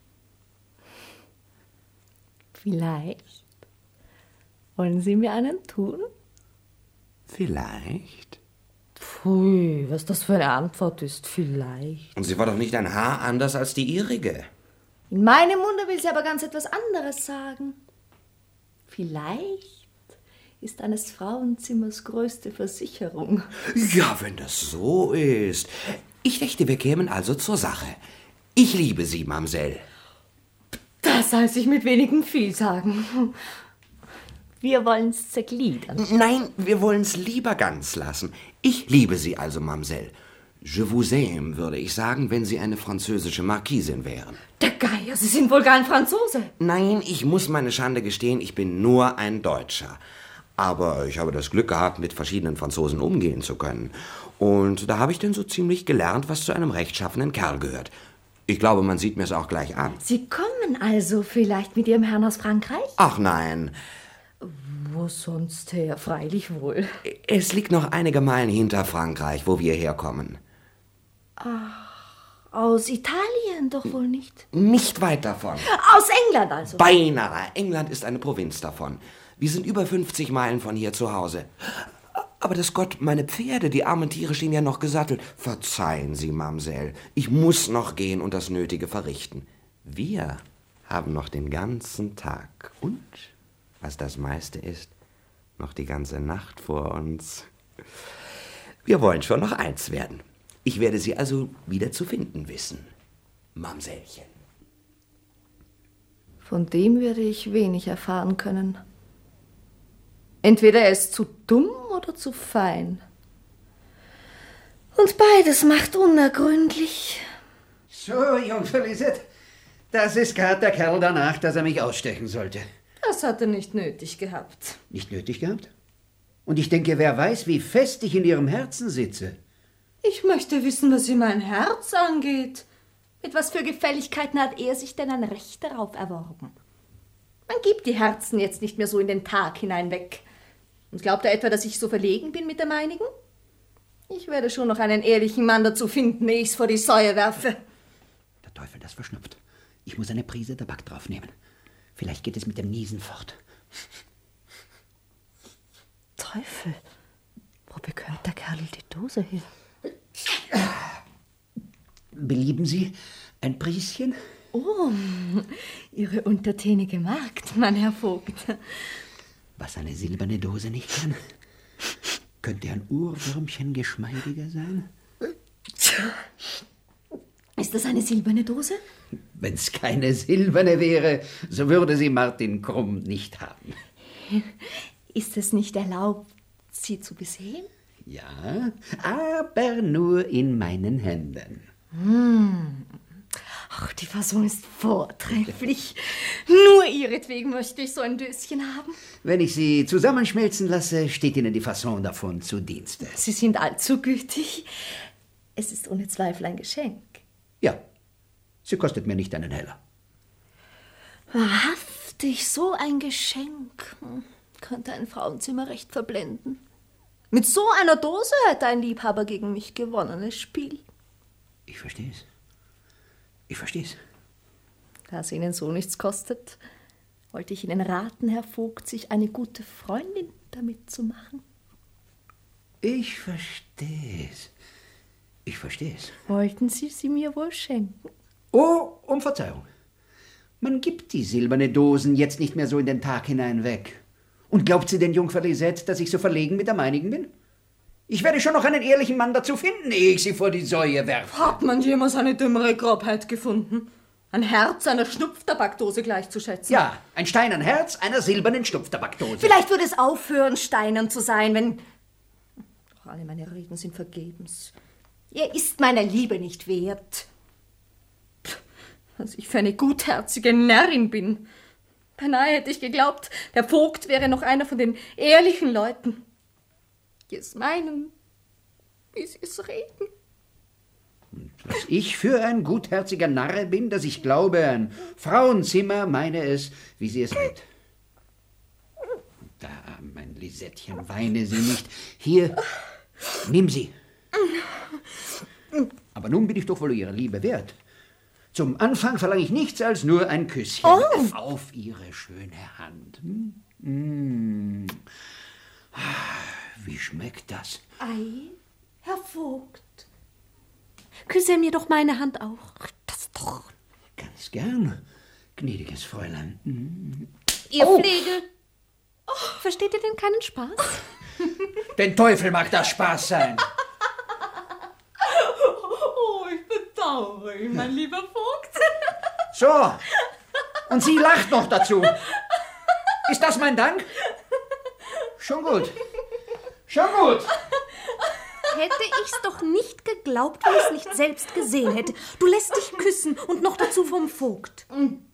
Vielleicht. Wollen Sie mir einen tun? Vielleicht. Pfui, was das für eine Antwort ist. Vielleicht. Und sie war doch nicht ein Haar anders als die ihrige. In meinem Munde will sie aber ganz etwas anderes sagen. Vielleicht ist eines Frauenzimmers größte Versicherung. Ja, wenn das so ist. Ich dächte, wir kämen also zur Sache. Ich liebe Sie, Mamsell. Das heißt sich mit wenigem viel sagen. Wir wollen's zergliedern. Nein, wir wollen's lieber ganz lassen. Ich liebe Sie also, Mamsell. Je vous aime, würde ich sagen, wenn Sie eine französische Marquisin wären. Der Geier, Sie sind wohl gar ein Franzose. Nein, ich muss meine Schande gestehen, ich bin nur ein Deutscher. Aber ich habe das Glück gehabt, mit verschiedenen Franzosen umgehen zu können. Und da habe ich denn so ziemlich gelernt, was zu einem rechtschaffenen Kerl gehört. Ich glaube, man sieht mir es auch gleich an. Sie kommen also vielleicht mit Ihrem Herrn aus Frankreich? Ach nein. Wo sonst her? Freilich wohl. Es liegt noch einige Meilen hinter Frankreich, wo wir herkommen. Ach, aus Italien doch wohl nicht? Nicht weit davon. Aus England also? Beinahe. England ist eine Provinz davon. Wir sind über fünfzig Meilen von hier zu Hause. Aber das Gott, meine Pferde, die armen Tiere stehen ja noch gesattelt. Verzeihen Sie, Mamsell, ich muss noch gehen und das Nötige verrichten. Wir haben noch den ganzen Tag und, was das meiste ist, noch die ganze Nacht vor uns. Wir wollen schon noch eins werden. Ich werde Sie also wieder zu finden wissen, Mamsellchen. Von dem werde ich wenig erfahren können. Entweder er ist zu dumm oder zu fein. Und beides macht unergründlich. So, Jungfer Lisette, das ist gerade der Kerl danach, dass er mich ausstechen sollte. Das hat er nicht nötig gehabt. Nicht nötig gehabt? Und ich denke, wer weiß, wie fest ich in Ihrem Herzen sitze. Ich möchte wissen, was ihm mein Herz angeht. Mit was für Gefälligkeiten hat er sich denn ein Recht darauf erworben? Man gibt die Herzen jetzt nicht mehr so in den Tag hinein weg. Und glaubt er etwa, dass ich so verlegen bin mit der meinigen? Ich werde schon noch einen ehrlichen Mann dazu finden, ehe ich's vor die Säue werfe. Der Teufel, das verschnupft. Ich muss eine Prise Tabak draufnehmen. Vielleicht geht es mit dem Niesen fort. Teufel, wo bekommt der Kerl die Dose her? Belieben Sie ein Prieschen? Oh, Ihre untertänige Magd, mein Herr Vogt. Was eine silberne Dose nicht kann, könnte ein Urwürmchen geschmeidiger sein? Ist das eine silberne Dose? Wenn's keine silberne wäre, so würde sie Martin Krumm nicht haben. Ist es nicht erlaubt, sie zu besehen? Ja, aber nur in meinen Händen. Hm. Ach, die Fasson ist vortrefflich. Nur ihretwegen möchte ich so ein Döschen haben. Wenn ich sie zusammenschmelzen lasse, steht Ihnen die Fasson davon zu Dienste. Sie sind allzu gütig. Es ist ohne Zweifel ein Geschenk. Ja, sie kostet mir nicht einen Heller. Wahrhaftig, so ein Geschenk könnte ein Frauenzimmer recht verblenden. Mit so einer Dose hätte ein Liebhaber gegen mich gewonnenes Spiel. Ich verstehe es. Ich verstehe es. Da es Ihnen so nichts kostet, wollte ich Ihnen raten, Herr Vogt, sich eine gute Freundin damit zu machen. Ich verstehe es. Ich verstehe es. Wollten Sie sie mir wohl schenken? Oh, um Verzeihung. Man gibt die silberne Dosen jetzt nicht mehr so in den Tag hinein weg. Und glaubt sie denn, Jungfer Lisette, dass ich so verlegen mit der meinigen bin? Ich werde schon noch einen ehrlichen Mann dazu finden, ehe ich sie vor die Säue werfe. Hat man jemals eine dümmere Grobheit gefunden? Ein Herz einer Schnupftabakdose gleichzuschätzen? Ja, ein steinern Herz einer silbernen Schnupftabakdose. Vielleicht würde es aufhören, steinern zu sein, wenn... Doch alle meine Reden sind vergebens. Er ist meiner Liebe nicht wert. Was ich für eine gutherzige Närrin bin. Beinahe hätte ich geglaubt, der Vogt wäre noch einer von den ehrlichen Leuten, die es meinen, wie sie es reden. Und was ich für ein gutherziger Narre bin, dass ich glaube, ein Frauenzimmer meine es, wie sie es redet. Da, mein Lisettchen, weine sie nicht. Hier, nimm sie. Aber nun bin ich doch wohl ihrer Liebe wert. Zum Anfang verlange ich nichts als nur ein Küsschen oh. auf ihre schöne Hand. Hm? Hm. Wie schmeckt das? Ei, Herr Vogt, küsse mir doch meine Hand auch. Das doch. Ganz gern, gnädiges Fräulein. Hm. Ihr oh. Flegel. Oh, versteht ihr denn keinen Spaß? Den Teufel mag das Spaß sein. Oh, ich bedauere ihn, mein lieber Vogt. So, und sie lacht noch dazu. Ist das mein Dank? Schon gut. Schon gut. Hätte ich's doch nicht geglaubt, wenn ich's nicht selbst gesehen hätte. Du lässt dich küssen und noch dazu vom Vogt.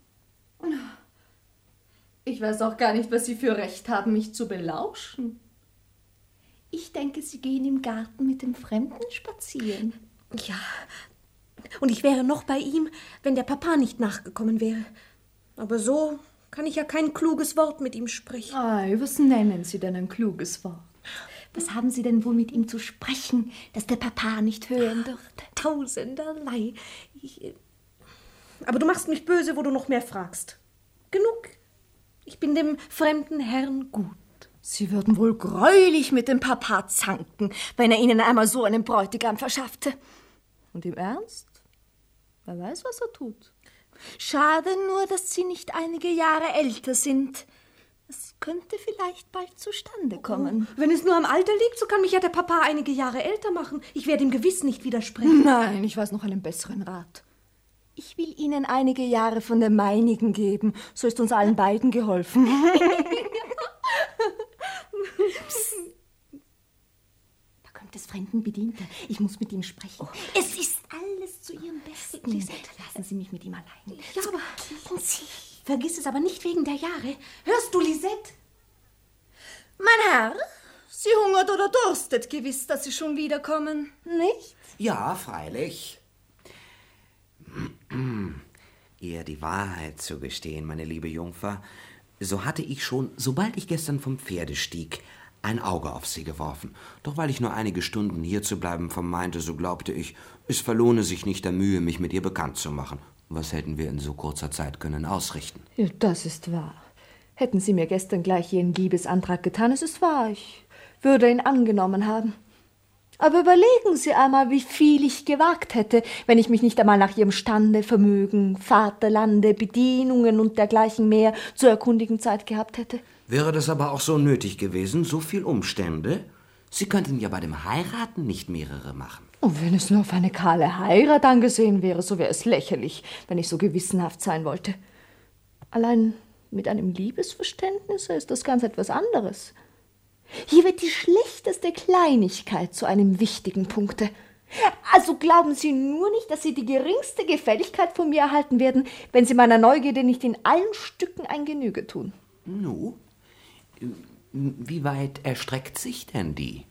Ich weiß auch gar nicht, was Sie für Recht haben, mich zu belauschen. Ich denke, Sie gehen im Garten mit dem Fremden spazieren. Ja, und ich wäre noch bei ihm, wenn der Papa nicht nachgekommen wäre. Aber so kann ich ja kein kluges Wort mit ihm sprechen. Ei, was nennen Sie denn ein kluges Wort? Was haben Sie denn wohl mit ihm zu sprechen, dass der Papa nicht hören dürfte? Tausenderlei. Ich, aber du machst mich böse, wo du noch mehr fragst. Genug. Ich bin dem fremden Herrn gut. Sie würden wohl greulich mit dem Papa zanken, wenn er Ihnen einmal so einen Bräutigam verschaffte. Und im Ernst? Wer weiß, was er tut. Schade nur, dass Sie nicht einige Jahre älter sind. Es könnte vielleicht bald zustande kommen. Oh, wenn es nur am Alter liegt, so kann mich ja der Papa einige Jahre älter machen. Ich werde ihm gewiss nicht widersprechen. Nein, ich weiß noch einen besseren Rat. Ich will Ihnen einige Jahre von dem meinigen geben. So ist uns allen beiden geholfen. Da kommt des fremden Bedienter. Ich muss mit ihm sprechen. Oh. Es ist alles zu Ihrem Besten. Lisette, lassen Sie mich mit ihm allein. Ja, aber Sie. Vergiss es aber nicht wegen der Jahre. Hörst du, Lisette? Mein Herr, Sie hungert oder durstet gewiss, dass Sie schon wiederkommen, nicht? Ja, freilich. Ihr die Wahrheit zu gestehen, meine liebe Jungfer, so hatte ich schon, sobald ich gestern vom Pferde stieg, ein Auge auf sie geworfen. Doch weil ich nur einige Stunden hier zu bleiben vermeinte, so glaubte ich, es verlohne sich nicht der Mühe, mich mit ihr bekannt zu machen. Was hätten wir in so kurzer Zeit können ausrichten? Ja, das ist wahr. Hätten Sie mir gestern gleich jenen Liebesantrag getan, es ist wahr, ich würde ihn angenommen haben. Aber überlegen Sie einmal, wie viel ich gewagt hätte, wenn ich mich nicht einmal nach Ihrem Stande, Vermögen, Vaterlande, Bedienungen und dergleichen mehr zu erkundigen Zeit gehabt hätte. Wäre das aber auch so nötig gewesen, so viel Umstände? Sie könnten ja bei dem Heiraten nicht mehrere machen. Und wenn es nur auf eine kahle Heirat angesehen wäre, so wäre es lächerlich, wenn ich so gewissenhaft sein wollte. Allein mit einem Liebesverständnis ist das ganz etwas anderes. Hier wird die schlechteste Kleinigkeit zu einem wichtigen Punkte. Also glauben Sie nur nicht, dass Sie die geringste Gefälligkeit von mir erhalten werden, wenn Sie meiner Neugierde nicht in allen Stücken ein Genüge tun. Nu, wie weit erstreckt sich denn die?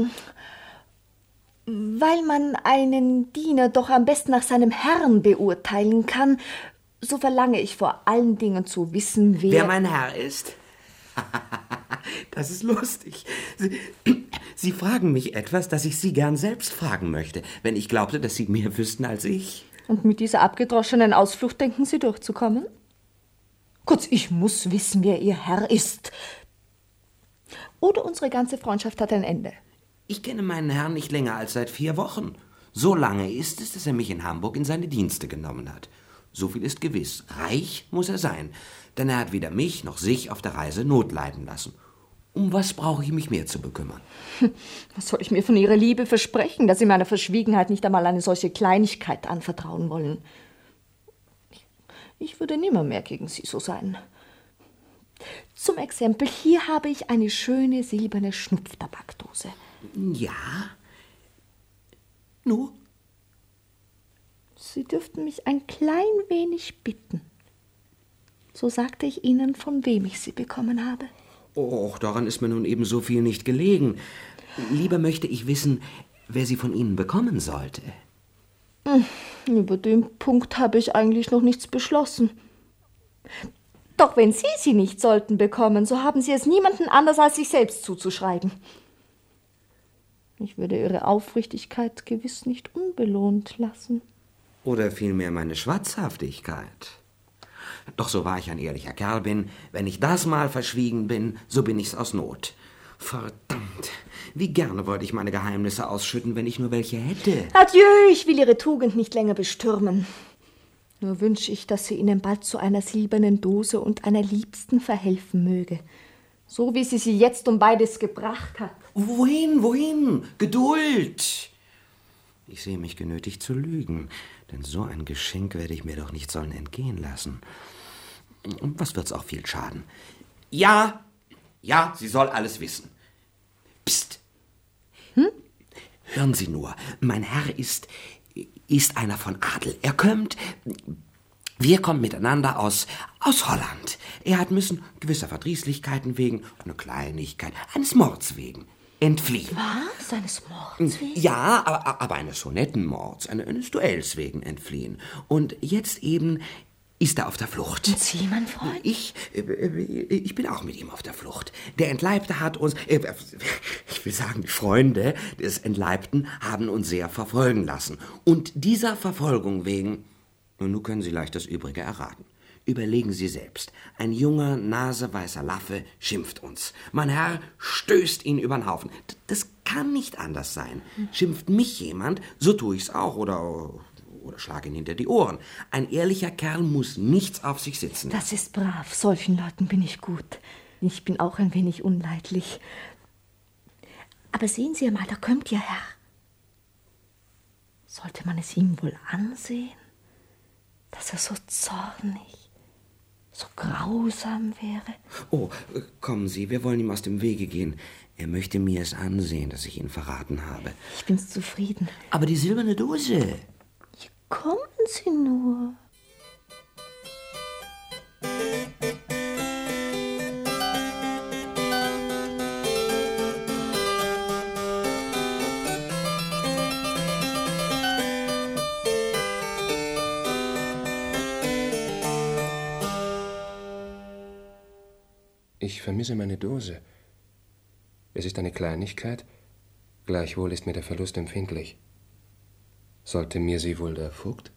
Weil man einen Diener doch am besten nach seinem Herrn beurteilen kann, so verlange ich vor allen Dingen zu wissen, wer... Wer mein Herr ist? Das ist lustig. Sie, Sie fragen mich etwas, das ich Sie gern selbst fragen möchte, wenn ich glaubte, dass Sie mehr wüssten als ich. Und mit dieser abgedroschenen Ausflucht denken Sie durchzukommen? Kurz, ich muss wissen, wer Ihr Herr ist. Oder unsere ganze Freundschaft hat ein Ende. Ich kenne meinen Herrn nicht länger als seit vier Wochen. So lange ist es, dass er mich in Hamburg in seine Dienste genommen hat. So viel ist gewiss. Reich muss er sein, denn er hat weder mich noch sich auf der Reise Not leiden lassen. Um was brauche ich mich mehr zu bekümmern? Was soll ich mir von Ihrer Liebe versprechen, dass Sie meiner Verschwiegenheit nicht einmal eine solche Kleinigkeit anvertrauen wollen? Ich würde nimmermehr gegen Sie so sein. Zum Exempel, hier habe ich eine schöne silberne Schnupftabakdose. Ja? Nu? Sie dürften mich ein klein wenig bitten. So sagte ich Ihnen, von wem ich sie bekommen habe. Och, daran ist mir nun eben so viel nicht gelegen. Lieber möchte ich wissen, wer sie von Ihnen bekommen sollte. Über den Punkt habe ich eigentlich noch nichts beschlossen. Doch wenn Sie sie nicht sollten bekommen, so haben Sie es niemandem anders als sich selbst zuzuschreiben. Ich würde Ihre Aufrichtigkeit gewiss nicht unbelohnt lassen. Oder vielmehr meine Schwatzhaftigkeit. Doch so wahr ich ein ehrlicher Kerl bin, wenn ich das mal verschwiegen bin, so bin ich's aus Not. Verdammt, wie gerne wollte ich meine Geheimnisse ausschütten, wenn ich nur welche hätte. Adieu, ich will Ihre Tugend nicht länger bestürmen. Nur wünsche ich, dass sie Ihnen bald zu einer silbernen Dose und einer Liebsten verhelfen möge. So wie sie sie jetzt um beides gebracht hat. Wohin, wohin? Geduld! Ich sehe mich genötigt zu lügen, denn so ein Geschenk werde ich mir doch nicht sollen entgehen lassen. Und was wird's auch viel schaden? Ja, ja, sie soll alles wissen. Psst! Hm? Hören Sie nur, mein Herr ist, ist einer von Adel. Er kommt, wir kommen miteinander aus, aus Holland. Er hat müssen, gewisser Verdrießlichkeiten wegen, eine Kleinigkeit, eines Mords wegen, entfliehen. Was? Eines Mords wegen? Ja, aber, aber eines so netten Mords, eines Duells wegen entfliehen. Und jetzt eben ist er auf der Flucht. Und Sie, mein Freund? Ich, ich bin auch mit ihm auf der Flucht. Der Entleibte hat uns, ich will sagen, die Freunde des Entleibten haben uns sehr verfolgen lassen. Und dieser Verfolgung wegen, nun können Sie leicht das Übrige erraten. Überlegen Sie selbst. Ein junger, naseweißer Laffe schimpft uns. Mein Herr stößt ihn übern Haufen. Das kann nicht anders sein. Schimpft mich jemand, so tue ich's auch, oder... oder schlag ihn hinter die Ohren. Ein ehrlicher Kerl muss nichts auf sich sitzen. Das ist brav. Solchen Leuten bin ich gut. Ich bin auch ein wenig unleidlich. Aber sehen Sie einmal, da kommt Ihr Herr. Sollte man es ihm wohl ansehen, dass er so zornig, so grausam wäre? Oh, kommen Sie, wir wollen ihm aus dem Wege gehen. Er möchte mir es ansehen, dass ich ihn verraten habe. Ich bin zufrieden. Aber die silberne Dose... Kommen Sie nur. Ich vermisse meine Dose. Es ist eine Kleinigkeit, gleichwohl ist mir der Verlust empfindlich. Sollte mir sie wohl der Vogt?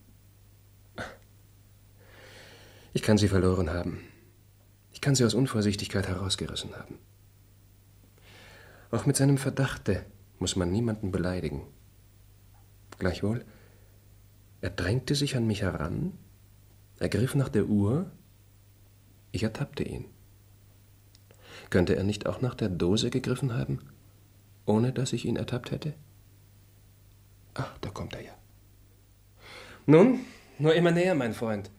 Ich kann sie verloren haben. Ich kann sie aus Unvorsichtigkeit herausgerissen haben. Auch mit seinem Verdachte muss man niemanden beleidigen. Gleichwohl, er drängte sich an mich heran, er griff nach der Uhr, ich ertappte ihn. Könnte er nicht auch nach der Dose gegriffen haben, ohne dass ich ihn ertappt hätte? Ach, da kommt er ja. Nun, nur immer näher, mein Freund.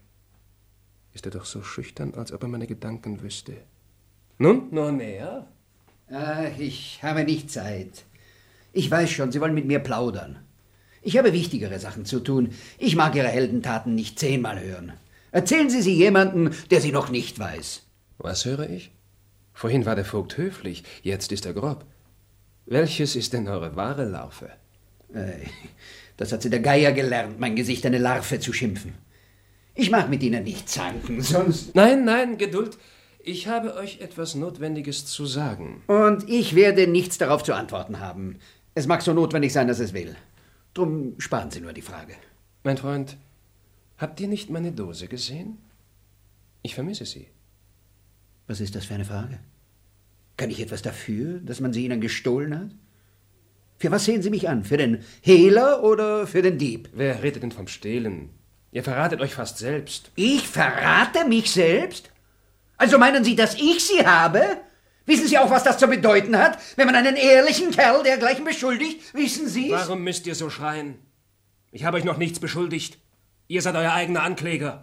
Ist er doch so schüchtern, als ob er meine Gedanken wüsste. Nun, nur näher? Ach, ich habe nicht Zeit. Ich weiß schon, Sie wollen mit mir plaudern. Ich habe wichtigere Sachen zu tun. Ich mag Ihre Heldentaten nicht zehnmal hören. Erzählen Sie sie jemandem, der sie noch nicht weiß. Was höre ich? Vorhin war der Vogt höflich, jetzt ist er grob. Welches ist denn eure wahre Larve? Äh, das hat sie der Geier gelernt, mein Gesicht eine Larve zu schimpfen. Ich mag mit Ihnen nicht zanken, sonst... Nein, nein, Geduld. Ich habe euch etwas Notwendiges zu sagen. Und ich werde nichts darauf zu antworten haben. Es mag so notwendig sein, dass es will. Drum sparen Sie nur die Frage. Mein Freund, habt ihr nicht meine Dose gesehen? Ich vermisse sie. Was ist das für eine Frage? Kann ich etwas dafür, dass man sie Ihnen gestohlen hat? Für was sehen Sie mich an? Für den Hehler oder für den Dieb? Wer redet denn vom Stehlen? Ihr verratet euch fast selbst. Ich verrate mich selbst? Also meinen Sie, dass ich Sie habe? Wissen Sie auch, was das zu bedeuten hat, wenn man einen ehrlichen Kerl dergleichen beschuldigt? Wissen Sie es? Warum müsst ihr so schreien? Ich habe euch noch nichts beschuldigt. Ihr seid euer eigener Ankläger.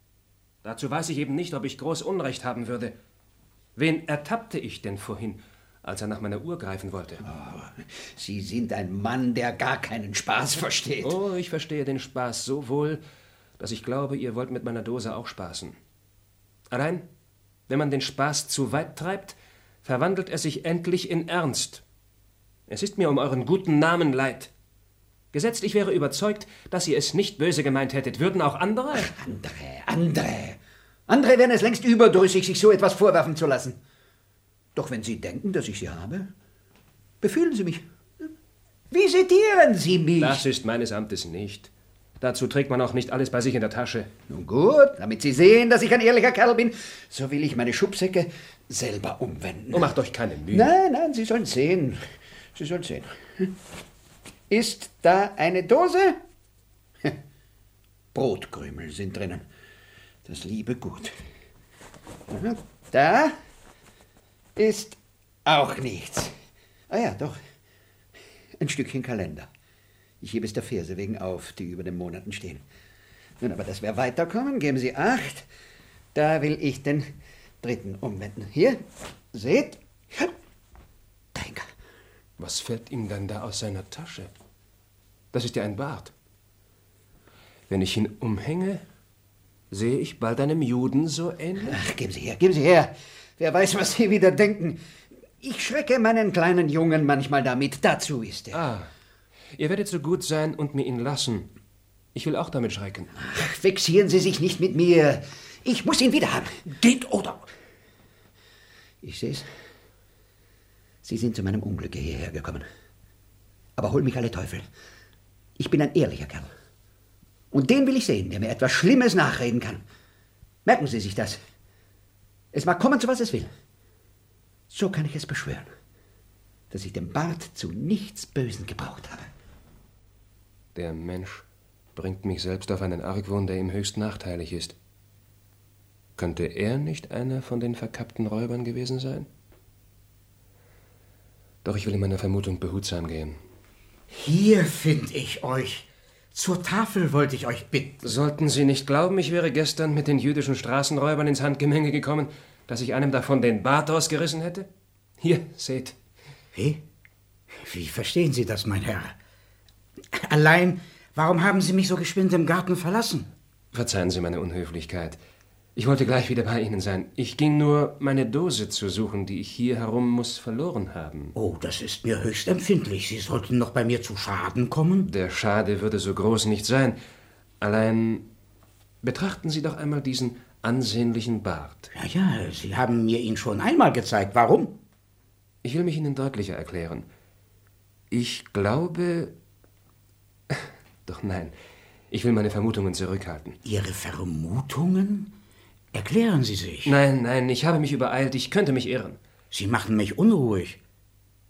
Dazu weiß ich eben nicht, ob ich groß Unrecht haben würde. Wen ertappte ich denn vorhin, als er nach meiner Uhr greifen wollte? Oh, Sie sind ein Mann, der gar keinen Spaß versteht. Oh, ich verstehe den Spaß so wohl, dass ich glaube, ihr wollt mit meiner Dose auch spaßen. Allein, wenn man den Spaß zu weit treibt, verwandelt er sich endlich in Ernst. Es ist mir um euren guten Namen leid. Gesetzlich wäre überzeugt, dass ihr es nicht böse gemeint hättet. Würden auch andere... Ach, andere, andere. Andere wären es längst überdrüssig, sich so etwas vorwerfen zu lassen. Doch wenn Sie denken, dass ich Sie habe, befühlen Sie mich. Visitieren Sie mich. Das ist meines Amtes nicht. Dazu trägt man auch nicht alles bei sich in der Tasche. Nun gut, damit Sie sehen, dass ich ein ehrlicher Kerl bin, so will ich meine Schubsäcke selber umwenden. Oh, macht euch keine Mühe. Nein, nein, Sie sollen sehen. Sie sollen sehen. Ist da eine Dose? Brotkrümel sind drinnen. Das liebe Gut. Da ist auch nichts. Ah ja, doch. Ein Stückchen Kalender. Ich hebe es der Verse wegen auf, die über den Monaten stehen. Nun, aber dass wir weiterkommen, geben Sie acht. Da will ich den dritten umwenden. Hier, seht. Denker. Was fällt ihm denn da aus seiner Tasche? Das ist ja ein Bart. Wenn ich ihn umhänge, sehe ich bald einem Juden so ähnlich. Ach, geben Sie her, geben Sie her. Wer weiß, was Sie wieder denken. Ich schrecke meinen kleinen Jungen manchmal damit. Dazu ist er. Ah, ihr werdet so gut sein und mir ihn lassen. Ich will auch damit schrecken. Ach, vexieren Sie sich nicht mit mir. Ich muss ihn wieder haben. Geht oder... Ich seh's. Sie sind zu meinem Unglücke hierher gekommen. Aber hol mich alle Teufel. Ich bin ein ehrlicher Kerl. Und den will ich sehen, der mir etwas Schlimmes nachreden kann. Merken Sie sich das. Es mag kommen, zu was es will. So kann ich es beschwören, dass ich den Bart zu nichts Bösen gebraucht habe. Der Mensch bringt mich selbst auf einen Argwohn, der ihm höchst nachteilig ist. Könnte er nicht einer von den verkappten Räubern gewesen sein? Doch ich will in meiner Vermutung behutsam gehen. Hier find ich euch. Zur Tafel wollte ich euch bitten. Sollten Sie nicht glauben, ich wäre gestern mit den jüdischen Straßenräubern ins Handgemenge gekommen, dass ich einem davon den Bart ausgerissen hätte? Hier, seht. Wie? Wie verstehen Sie das, mein Herr? Allein, warum haben Sie mich so geschwind im Garten verlassen? Verzeihen Sie meine Unhöflichkeit. Ich wollte gleich wieder bei Ihnen sein. Ich ging nur, meine Dose zu suchen, die ich hier herum muss verloren haben. Oh, das ist mir höchst empfindlich. Sie sollten noch bei mir zu Schaden kommen. Der Schade würde so groß nicht sein. Allein, betrachten Sie doch einmal diesen ansehnlichen Bart. Ja, ja, Sie haben mir ihn schon einmal gezeigt. Warum? Ich will mich Ihnen deutlicher erklären. Ich glaube... Doch nein, ich will meine Vermutungen zurückhalten. Ihre Vermutungen? Erklären Sie sich. Nein, nein, ich habe mich übereilt. Ich könnte mich irren. Sie machen mich unruhig.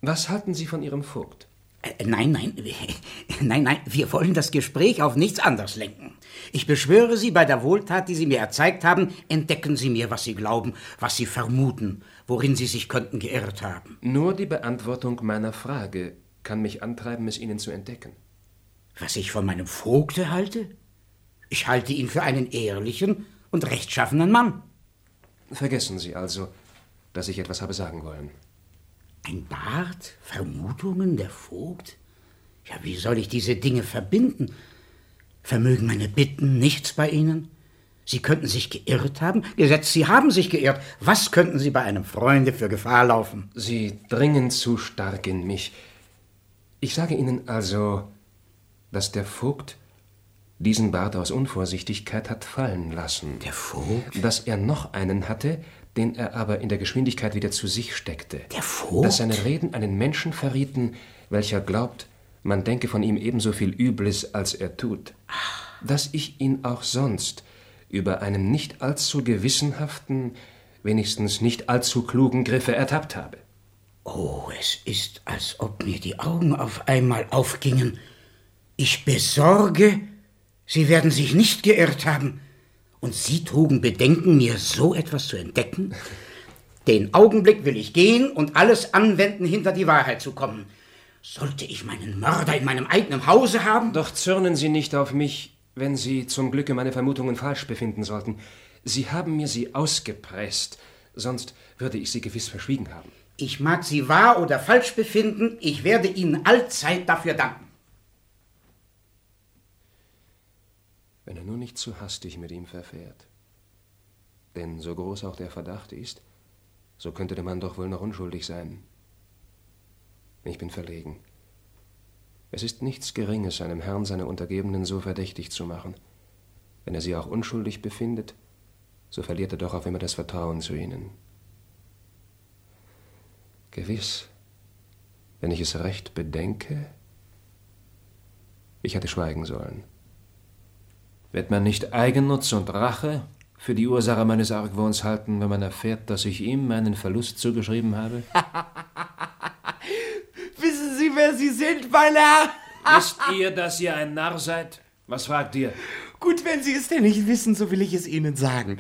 Was halten Sie von Ihrem Vogt? Äh, nein, nein, nein, nein, wir wollen das Gespräch auf nichts anderes lenken. Ich beschwöre Sie, bei der Wohltat, die Sie mir erzeigt haben, entdecken Sie mir, was Sie glauben, was Sie vermuten, worin Sie sich könnten geirrt haben. Nur die Beantwortung meiner Frage kann mich antreiben, es Ihnen zu entdecken. Was ich von meinem Vogte halte? Ich halte ihn für einen ehrlichen und rechtschaffenen Mann. Vergessen Sie also, dass ich etwas habe sagen wollen. Ein Bart? Vermutungen, der Vogt? Ja, wie soll ich diese Dinge verbinden? Vermögen meine Bitten nichts bei Ihnen? Sie könnten sich geirrt haben? Gesetzt, Sie haben sich geirrt. Was könnten Sie bei einem Freunde für Gefahr laufen? Sie dringen zu stark in mich. Ich sage Ihnen also, dass der Vogt diesen Bart aus Unvorsichtigkeit hat fallen lassen. Der Vogt? Dass er noch einen hatte, den er aber in der Geschwindigkeit wieder zu sich steckte. Der Vogt? Dass seine Reden einen Menschen verrieten, welcher glaubt, man denke von ihm ebenso viel Übles, als er tut. Dass ich ihn auch sonst über einen nicht allzu gewissenhaften, wenigstens nicht allzu klugen Griffe ertappt habe. Oh, es ist, als ob mir die Augen auf einmal aufgingen. Ich besorge, Sie werden sich nicht geirrt haben. Und Sie trugen Bedenken, mir so etwas zu entdecken? Den Augenblick will ich gehen und alles anwenden, hinter die Wahrheit zu kommen. Sollte ich meinen Mörder in meinem eigenen Hause haben? Doch zürnen Sie nicht auf mich, wenn Sie zum Glücke meine Vermutungen falsch befinden sollten. Sie haben mir sie ausgepresst, sonst würde ich sie gewiss verschwiegen haben. Ich mag sie wahr oder falsch befinden, ich werde Ihnen allzeit dafür danken. Wenn er nur nicht zu hastig mit ihm verfährt. Denn so groß auch der Verdacht ist, so könnte der Mann doch wohl noch unschuldig sein. Ich bin verlegen. Es ist nichts Geringes, einem Herrn seine Untergebenen so verdächtig zu machen. Wenn er sie auch unschuldig befindet, so verliert er doch auf immer das Vertrauen zu ihnen. Gewiss, wenn ich es recht bedenke, ich hätte schweigen sollen. Wird man nicht Eigennutz und Rache für die Ursache meines Argwohns halten, wenn man erfährt, dass ich ihm meinen Verlust zugeschrieben habe? Wissen Sie, wer Sie sind, mein Herr? Wisst ihr, dass ihr ein Narr seid? Was fragt ihr? Gut, wenn Sie es denn nicht wissen, so will ich es Ihnen sagen.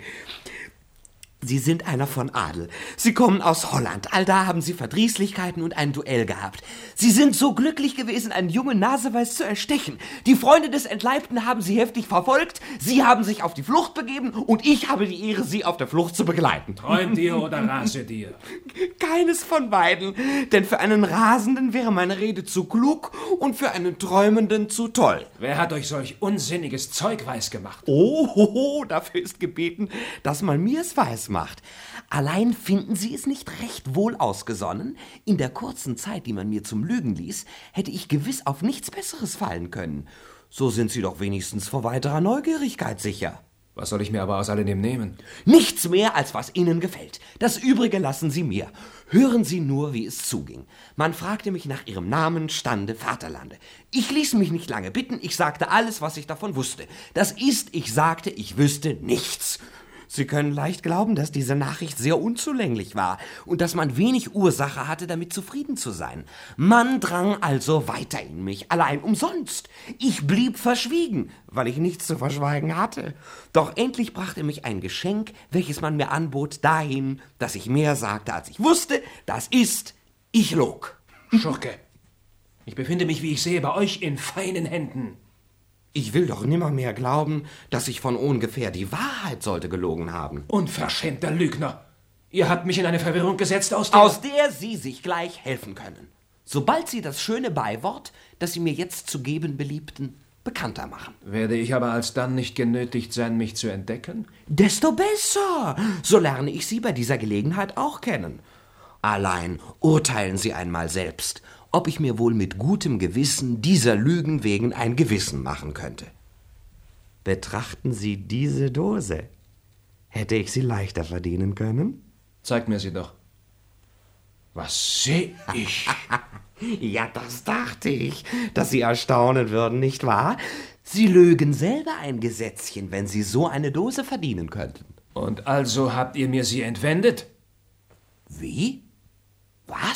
Sie sind einer von Adel. Sie kommen aus Holland. Allda haben Sie Verdrießlichkeiten und ein Duell gehabt. Sie sind so glücklich gewesen, einen jungen Naseweiß zu erstechen. Die Freunde des Entleibten haben Sie heftig verfolgt. Sie haben sich auf die Flucht begeben und ich habe die Ehre, Sie auf der Flucht zu begleiten. Träumt ihr oder raset ihr? Keines von beiden. Denn für einen Rasenden wäre meine Rede zu klug und für einen Träumenden zu toll. Wer hat euch solch unsinniges Zeug weisgemacht? Oh, ho, ho, dafür ist gebeten, dass man mir's weiß macht. Allein finden Sie es nicht recht wohl ausgesonnen? In der kurzen Zeit, die man mir zum Lügen ließ, hätte ich gewiss auf nichts Besseres fallen können. So sind Sie doch wenigstens vor weiterer Neugierigkeit sicher. Was soll ich mir aber aus alledem nehmen? Nichts mehr, als was Ihnen gefällt. Das Übrige lassen Sie mir. Hören Sie nur, wie es zuging. Man fragte mich nach Ihrem Namen, Stande, Vaterlande. Ich ließ mich nicht lange bitten, ich sagte alles, was ich davon wusste. Das ist, ich sagte, ich wüsste nichts. Sie können leicht glauben, dass diese Nachricht sehr unzulänglich war und dass man wenig Ursache hatte, damit zufrieden zu sein. Man drang also weiter in mich, allein umsonst. Ich blieb verschwiegen, weil ich nichts zu verschweigen hatte. Doch endlich brachte mich ein Geschenk, welches man mir anbot, dahin, dass ich mehr sagte, als ich wusste. Das ist, ich log. Schurke, ich befinde mich, wie ich sehe, bei euch in feinen Händen. Ich will doch nimmermehr glauben, dass ich von ungefähr die Wahrheit sollte gelogen haben. Unverschämter Lügner! Ihr habt mich in eine Verwirrung gesetzt, aus der... Aus der Sie sich gleich helfen können. Sobald Sie das schöne Beiwort, das Sie mir jetzt zu geben beliebten, bekannter machen. Werde ich aber alsdann nicht genötigt sein, mich zu entdecken? Desto besser! So lerne ich Sie bei dieser Gelegenheit auch kennen. Allein urteilen Sie einmal selbst, ob ich mir wohl mit gutem Gewissen dieser Lügen wegen ein Gewissen machen könnte. Betrachten Sie diese Dose. Hätte ich sie leichter verdienen können? Zeigt mir sie doch. Was seh ich? Ja, das dachte ich, dass Sie erstaunen würden, nicht wahr? Sie lögen selber ein Gesetzchen, wenn Sie so eine Dose verdienen könnten. Und also habt ihr mir sie entwendet? Wie? Was?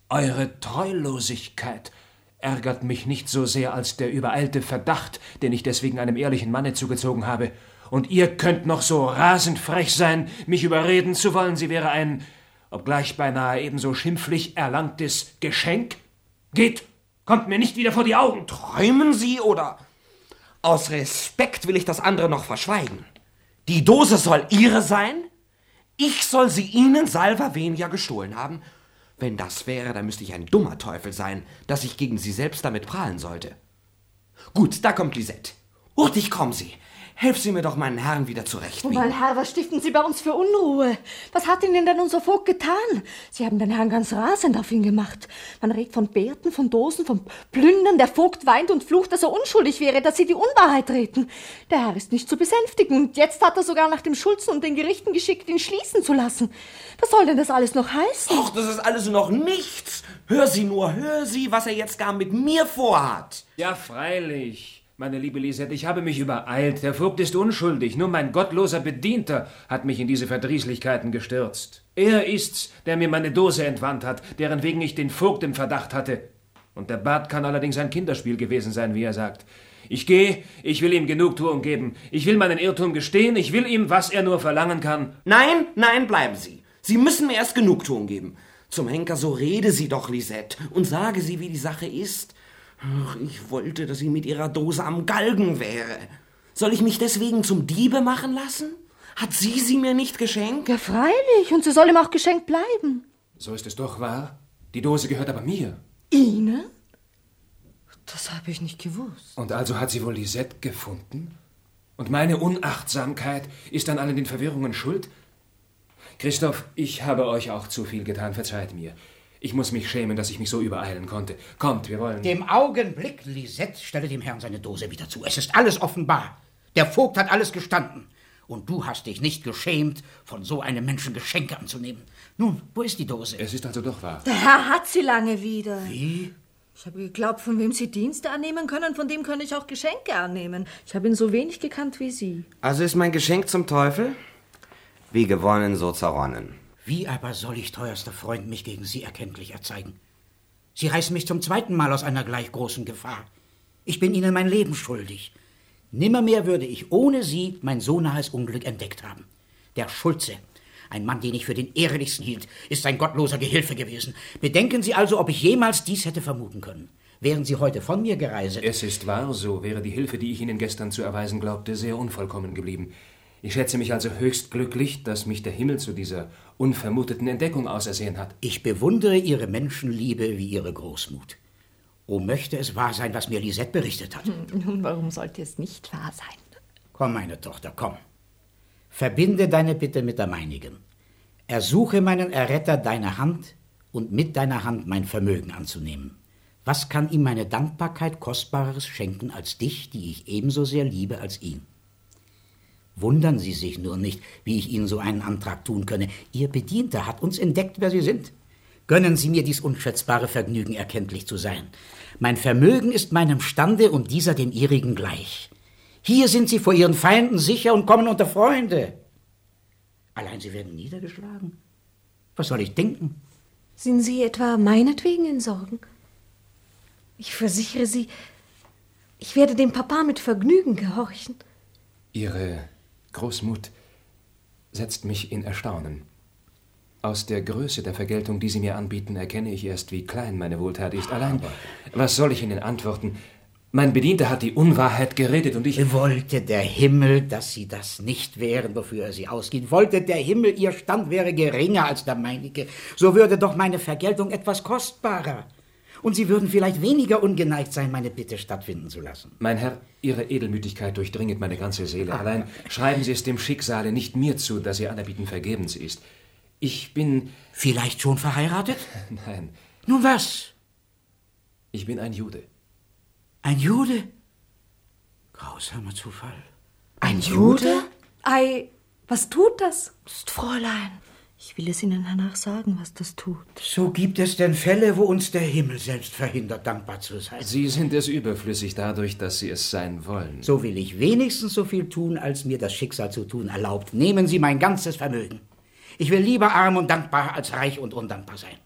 Eure Treulosigkeit ärgert mich nicht so sehr als der übereilte Verdacht, den ich deswegen einem ehrlichen Manne zugezogen habe. Und ihr könnt noch so rasend frech sein, mich überreden zu wollen, sie wäre ein, obgleich beinahe ebenso schimpflich erlangtes Geschenk? Geht, kommt mir nicht wieder vor die Augen. Träumen Sie oder... Aus Respekt will ich das andere noch verschweigen. Die Dose soll Ihre sein? Ich soll sie Ihnen, Salva Venia, gestohlen haben? Wenn das wäre, dann müsste ich ein dummer Teufel sein, dass ich gegen Sie selbst damit prahlen sollte. Gut, da kommt Lisette. Hurtig, kommen Sie. Helf Sie mir doch meinen Herrn wieder zurechtbiegen. Oh, mein Herr, was stiften Sie bei uns für Unruhe? Was hat Ihnen denn unser Vogt getan? Sie haben den Herrn ganz rasend auf ihn gemacht. Man redet von Bärten, von Dosen, von Plündern. Der Vogt weint und flucht, dass er unschuldig wäre, dass Sie die Unwahrheit reden. Der Herr ist nicht zu besänftigen. Und jetzt hat er sogar nach dem Schulzen und den Gerichten geschickt, ihn schließen zu lassen. Was soll denn das alles noch heißen? Och, das ist alles noch nichts. Hör Sie nur, hör Sie, was er jetzt gar mit mir vorhat. Ja, freilich. Meine liebe Lisette, ich habe mich übereilt. Der Vogt ist unschuldig. Nur mein gottloser Bedienter hat mich in diese Verdrießlichkeiten gestürzt. Er ist's, der mir meine Dose entwandt hat, deren wegen ich den Vogt im Verdacht hatte. Und der Bart kann allerdings ein Kinderspiel gewesen sein, wie er sagt. Ich gehe, ich will ihm Genugtuung geben. Ich will meinen Irrtum gestehen. Ich will ihm, was er nur verlangen kann. Nein, nein, bleiben Sie. Sie müssen mir erst Genugtuung geben. Zum Henker, so rede Sie doch, Lisette, und sage Sie, wie die Sache ist. Ach, ich wollte, dass sie mit ihrer Dose am Galgen wäre. Soll ich mich deswegen zum Diebe machen lassen? Hat sie sie mir nicht geschenkt? Ja, freilich. Und sie soll ihm auch geschenkt bleiben. So ist es doch wahr. Die Dose gehört aber mir. Ihnen? Das habe ich nicht gewusst. Und also hat sie wohl Lisette gefunden? Und meine Unachtsamkeit ist an allen den Verwirrungen schuld? Christoph, ich habe euch auch zu viel getan. Verzeiht mir. Ich muss mich schämen, dass ich mich so übereilen konnte. Kommt, wir wollen... Dem Augenblick, Lisette, stelle dem Herrn seine Dose wieder zu. Es ist alles offenbar. Der Vogt hat alles gestanden. Und du hast dich nicht geschämt, von so einem Menschen Geschenke anzunehmen. Nun, wo ist die Dose? Es ist also doch wahr. Der Herr hat sie lange wieder. Wie? Ich habe geglaubt, von wem Sie Dienste annehmen können, von dem kann ich auch Geschenke annehmen. Ich habe ihn so wenig gekannt wie Sie. Also ist mein Geschenk zum Teufel? Wie gewonnen, so zerronnen. Wie aber soll ich, teuerster Freund, mich gegen Sie erkenntlich erzeigen? Sie reißen mich zum zweiten Mal aus einer gleich großen Gefahr. Ich bin Ihnen mein Leben schuldig. Nimmermehr würde ich ohne Sie mein so nahes Unglück entdeckt haben. Der Schulze, ein Mann, den ich für den ehrlichsten hielt, ist ein gottloser Gehilfe gewesen. Bedenken Sie also, ob ich jemals dies hätte vermuten können. Wären Sie heute von mir gereiset... Es ist wahr, so wäre die Hilfe, die ich Ihnen gestern zu erweisen glaubte, sehr unvollkommen geblieben. Ich schätze mich also höchst glücklich, dass mich der Himmel zu dieser unvermuteten Entdeckung ausersehen hat. Ich bewundere Ihre Menschenliebe wie Ihre Großmut. Oh, möchte es wahr sein, was mir Lisette berichtet hat. Nun, warum sollte es nicht wahr sein? Komm, meine Tochter, komm. Verbinde deine Bitte mit der meinigen. Ersuche meinen Erretter deine Hand und mit deiner Hand mein Vermögen anzunehmen. Was kann ihm meine Dankbarkeit Kostbareres schenken als dich, die ich ebenso sehr liebe als ihn? Wundern Sie sich nur nicht, wie ich Ihnen so einen Antrag tun könne. Ihr Bedienter hat uns entdeckt, wer Sie sind. Gönnen Sie mir dies unschätzbare Vergnügen, erkenntlich zu sein. Mein Vermögen ist meinem Stande und dieser dem Ihrigen gleich. Hier sind Sie vor Ihren Feinden sicher und kommen unter Freunde. Allein Sie werden niedergeschlagen. Was soll ich denken? Sind Sie etwa meinetwegen in Sorgen? Ich versichere Sie, ich werde dem Papa mit Vergnügen gehorchen. Ihre Großmut setzt mich in Erstaunen. Aus der Größe der Vergeltung, die Sie mir anbieten, erkenne ich erst, wie klein meine Wohltat ist. Allein, was soll ich Ihnen antworten? Mein Bedienter hat die Unwahrheit geredet und ich... Wollte der Himmel, dass Sie das nicht wären, wofür er Sie ausgibt. Wollte der Himmel, Ihr Stand wäre geringer als der meinige. So würde doch meine Vergeltung etwas kostbarer. Und Sie würden vielleicht weniger ungeneigt sein, meine Bitte stattfinden zu lassen. Mein Herr, Ihre Edelmütigkeit durchdringet meine ganze Seele. Allein schreiben Sie es dem Schicksale, nicht mir zu, dass Ihr Anerbieten vergebens ist. Ich bin... Vielleicht schon verheiratet? Nein. Nun was? Ich bin ein Jude. Ein Jude? Grausamer Zufall. Ein Jude? Ei, was tut das? Psst, Fräulein. Ich will es Ihnen danach sagen, was das tut. So gibt es denn Fälle, wo uns der Himmel selbst verhindert, dankbar zu sein. Sie sind es überflüssig dadurch, dass Sie es sein wollen. So will ich wenigstens so viel tun, als mir das Schicksal zu tun erlaubt. Nehmen Sie mein ganzes Vermögen. Ich will lieber arm und dankbar als reich und undankbar sein.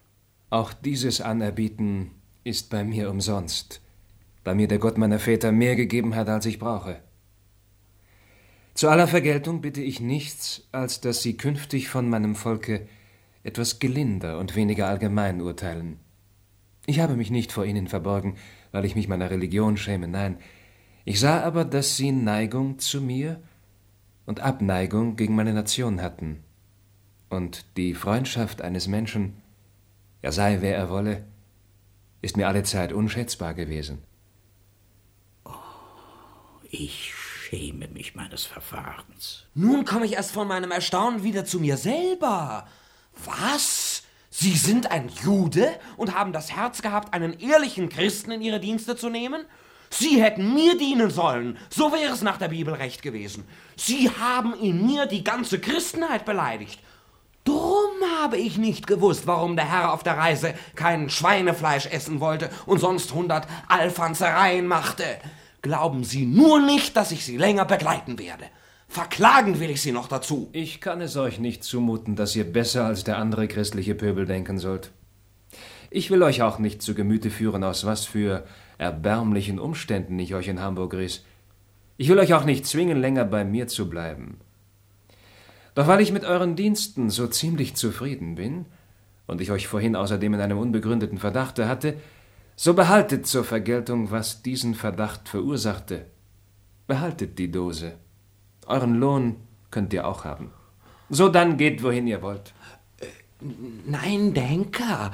Auch dieses Anerbieten ist bei mir umsonst, da mir der Gott meiner Väter mehr gegeben hat, als ich brauche. Zu aller Vergeltung bitte ich nichts, als dass Sie künftig von meinem Volke etwas gelinder und weniger allgemein urteilen. Ich habe mich nicht vor Ihnen verborgen, weil ich mich meiner Religion schäme, nein. Ich sah aber, dass Sie Neigung zu mir und Abneigung gegen meine Nation hatten. Und die Freundschaft eines Menschen, er sei wer er wolle, ist mir allezeit unschätzbar gewesen. Oh, ich schäme mich meines Verfahrens. Nun komme ich erst von meinem Erstaunen wieder zu mir selber. Was? Sie sind ein Jude und haben das Herz gehabt, einen ehrlichen Christen in Ihre Dienste zu nehmen? Sie hätten mir dienen sollen, so wäre es nach der Bibel recht gewesen. Sie haben in mir die ganze Christenheit beleidigt. Drum habe ich nicht gewusst, warum der Herr auf der Reise kein Schweinefleisch essen wollte und sonst hundert Alfanzereien machte. Glauben Sie nur nicht, dass ich Sie länger begleiten werde. Verklagen will ich Sie noch dazu. Ich kann es euch nicht zumuten, dass ihr besser als der andere christliche Pöbel denken sollt. Ich will euch auch nicht zu Gemüte führen, aus was für erbärmlichen Umständen ich euch in Hamburg riss. Ich will euch auch nicht zwingen, länger bei mir zu bleiben. Doch weil ich mit euren Diensten so ziemlich zufrieden bin und ich euch vorhin außerdem in einem unbegründeten Verdachte hatte, so behaltet zur Vergeltung, was diesen Verdacht verursachte. Behaltet die Dose. Euren Lohn könnt ihr auch haben. So dann geht, wohin ihr wollt. Nein, Denker.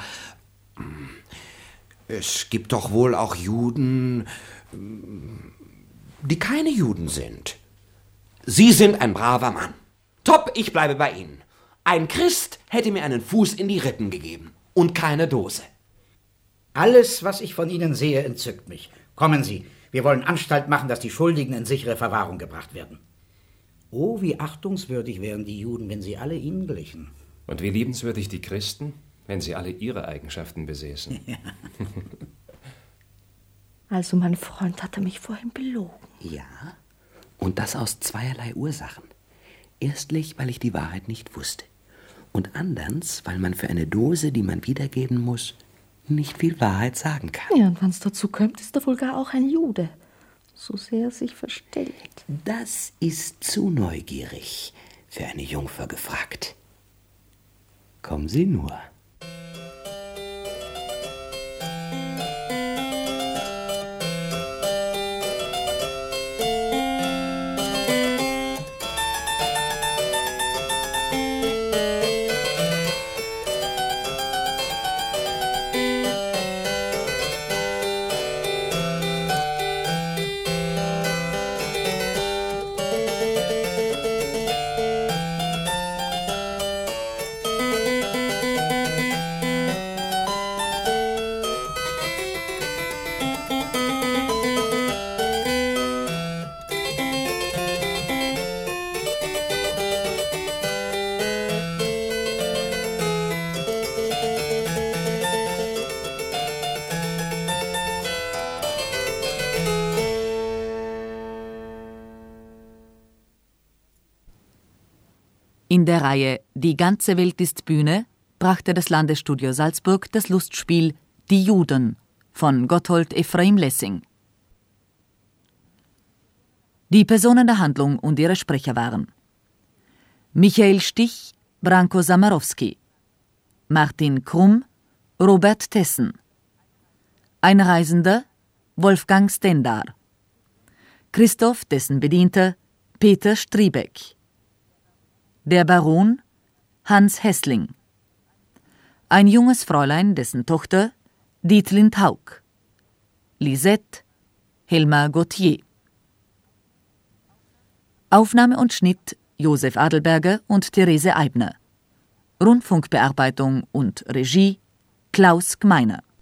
Es gibt doch wohl auch Juden, die keine Juden sind. Sie sind ein braver Mann. Top, ich bleibe bei Ihnen. Ein Christ hätte mir einen Fuß in die Rippen gegeben und keine Dose. Alles, was ich von Ihnen sehe, entzückt mich. Kommen Sie, wir wollen Anstalt machen, dass die Schuldigen in sichere Verwahrung gebracht werden. Oh, wie achtungswürdig wären die Juden, wenn sie alle Ihnen glichen. Und wie liebenswürdig die Christen, wenn sie alle ihre Eigenschaften besäßen. Ja. Also mein Freund hatte mich vorhin belogen. Ja, und das aus zweierlei Ursachen. Erstlich, weil ich die Wahrheit nicht wusste. Und anderns, weil man für eine Dose, die man wiedergeben muss, nicht viel Wahrheit sagen kann. Ja, und wenn es dazu kommt, ist er wohl gar auch ein Jude. So sehr er sich verstellt. Das ist zu neugierig für eine Jungfer gefragt. Kommen Sie nur. In der Reihe Die ganze Welt ist Bühne brachte das Landesstudio Salzburg das Lustspiel Die Juden von Gotthold Ephraim Lessing. Die Personen der Handlung und ihre Sprecher waren Michael Stich, Branko Samarowski, Martin Krumm, Robert Tessen, ein Reisender, Wolfgang Stendar, Christoph, dessen Bedienter, Peter Striebeck, der Baron, Hans Hessling, ein junges Fräulein, dessen Tochter, Dietlind Haug, Lisette, Helma Gauthier. Aufnahme und Schnitt Josef Adelberger und Therese Eibner. Rundfunkbearbeitung und Regie Klaus Gmeiner.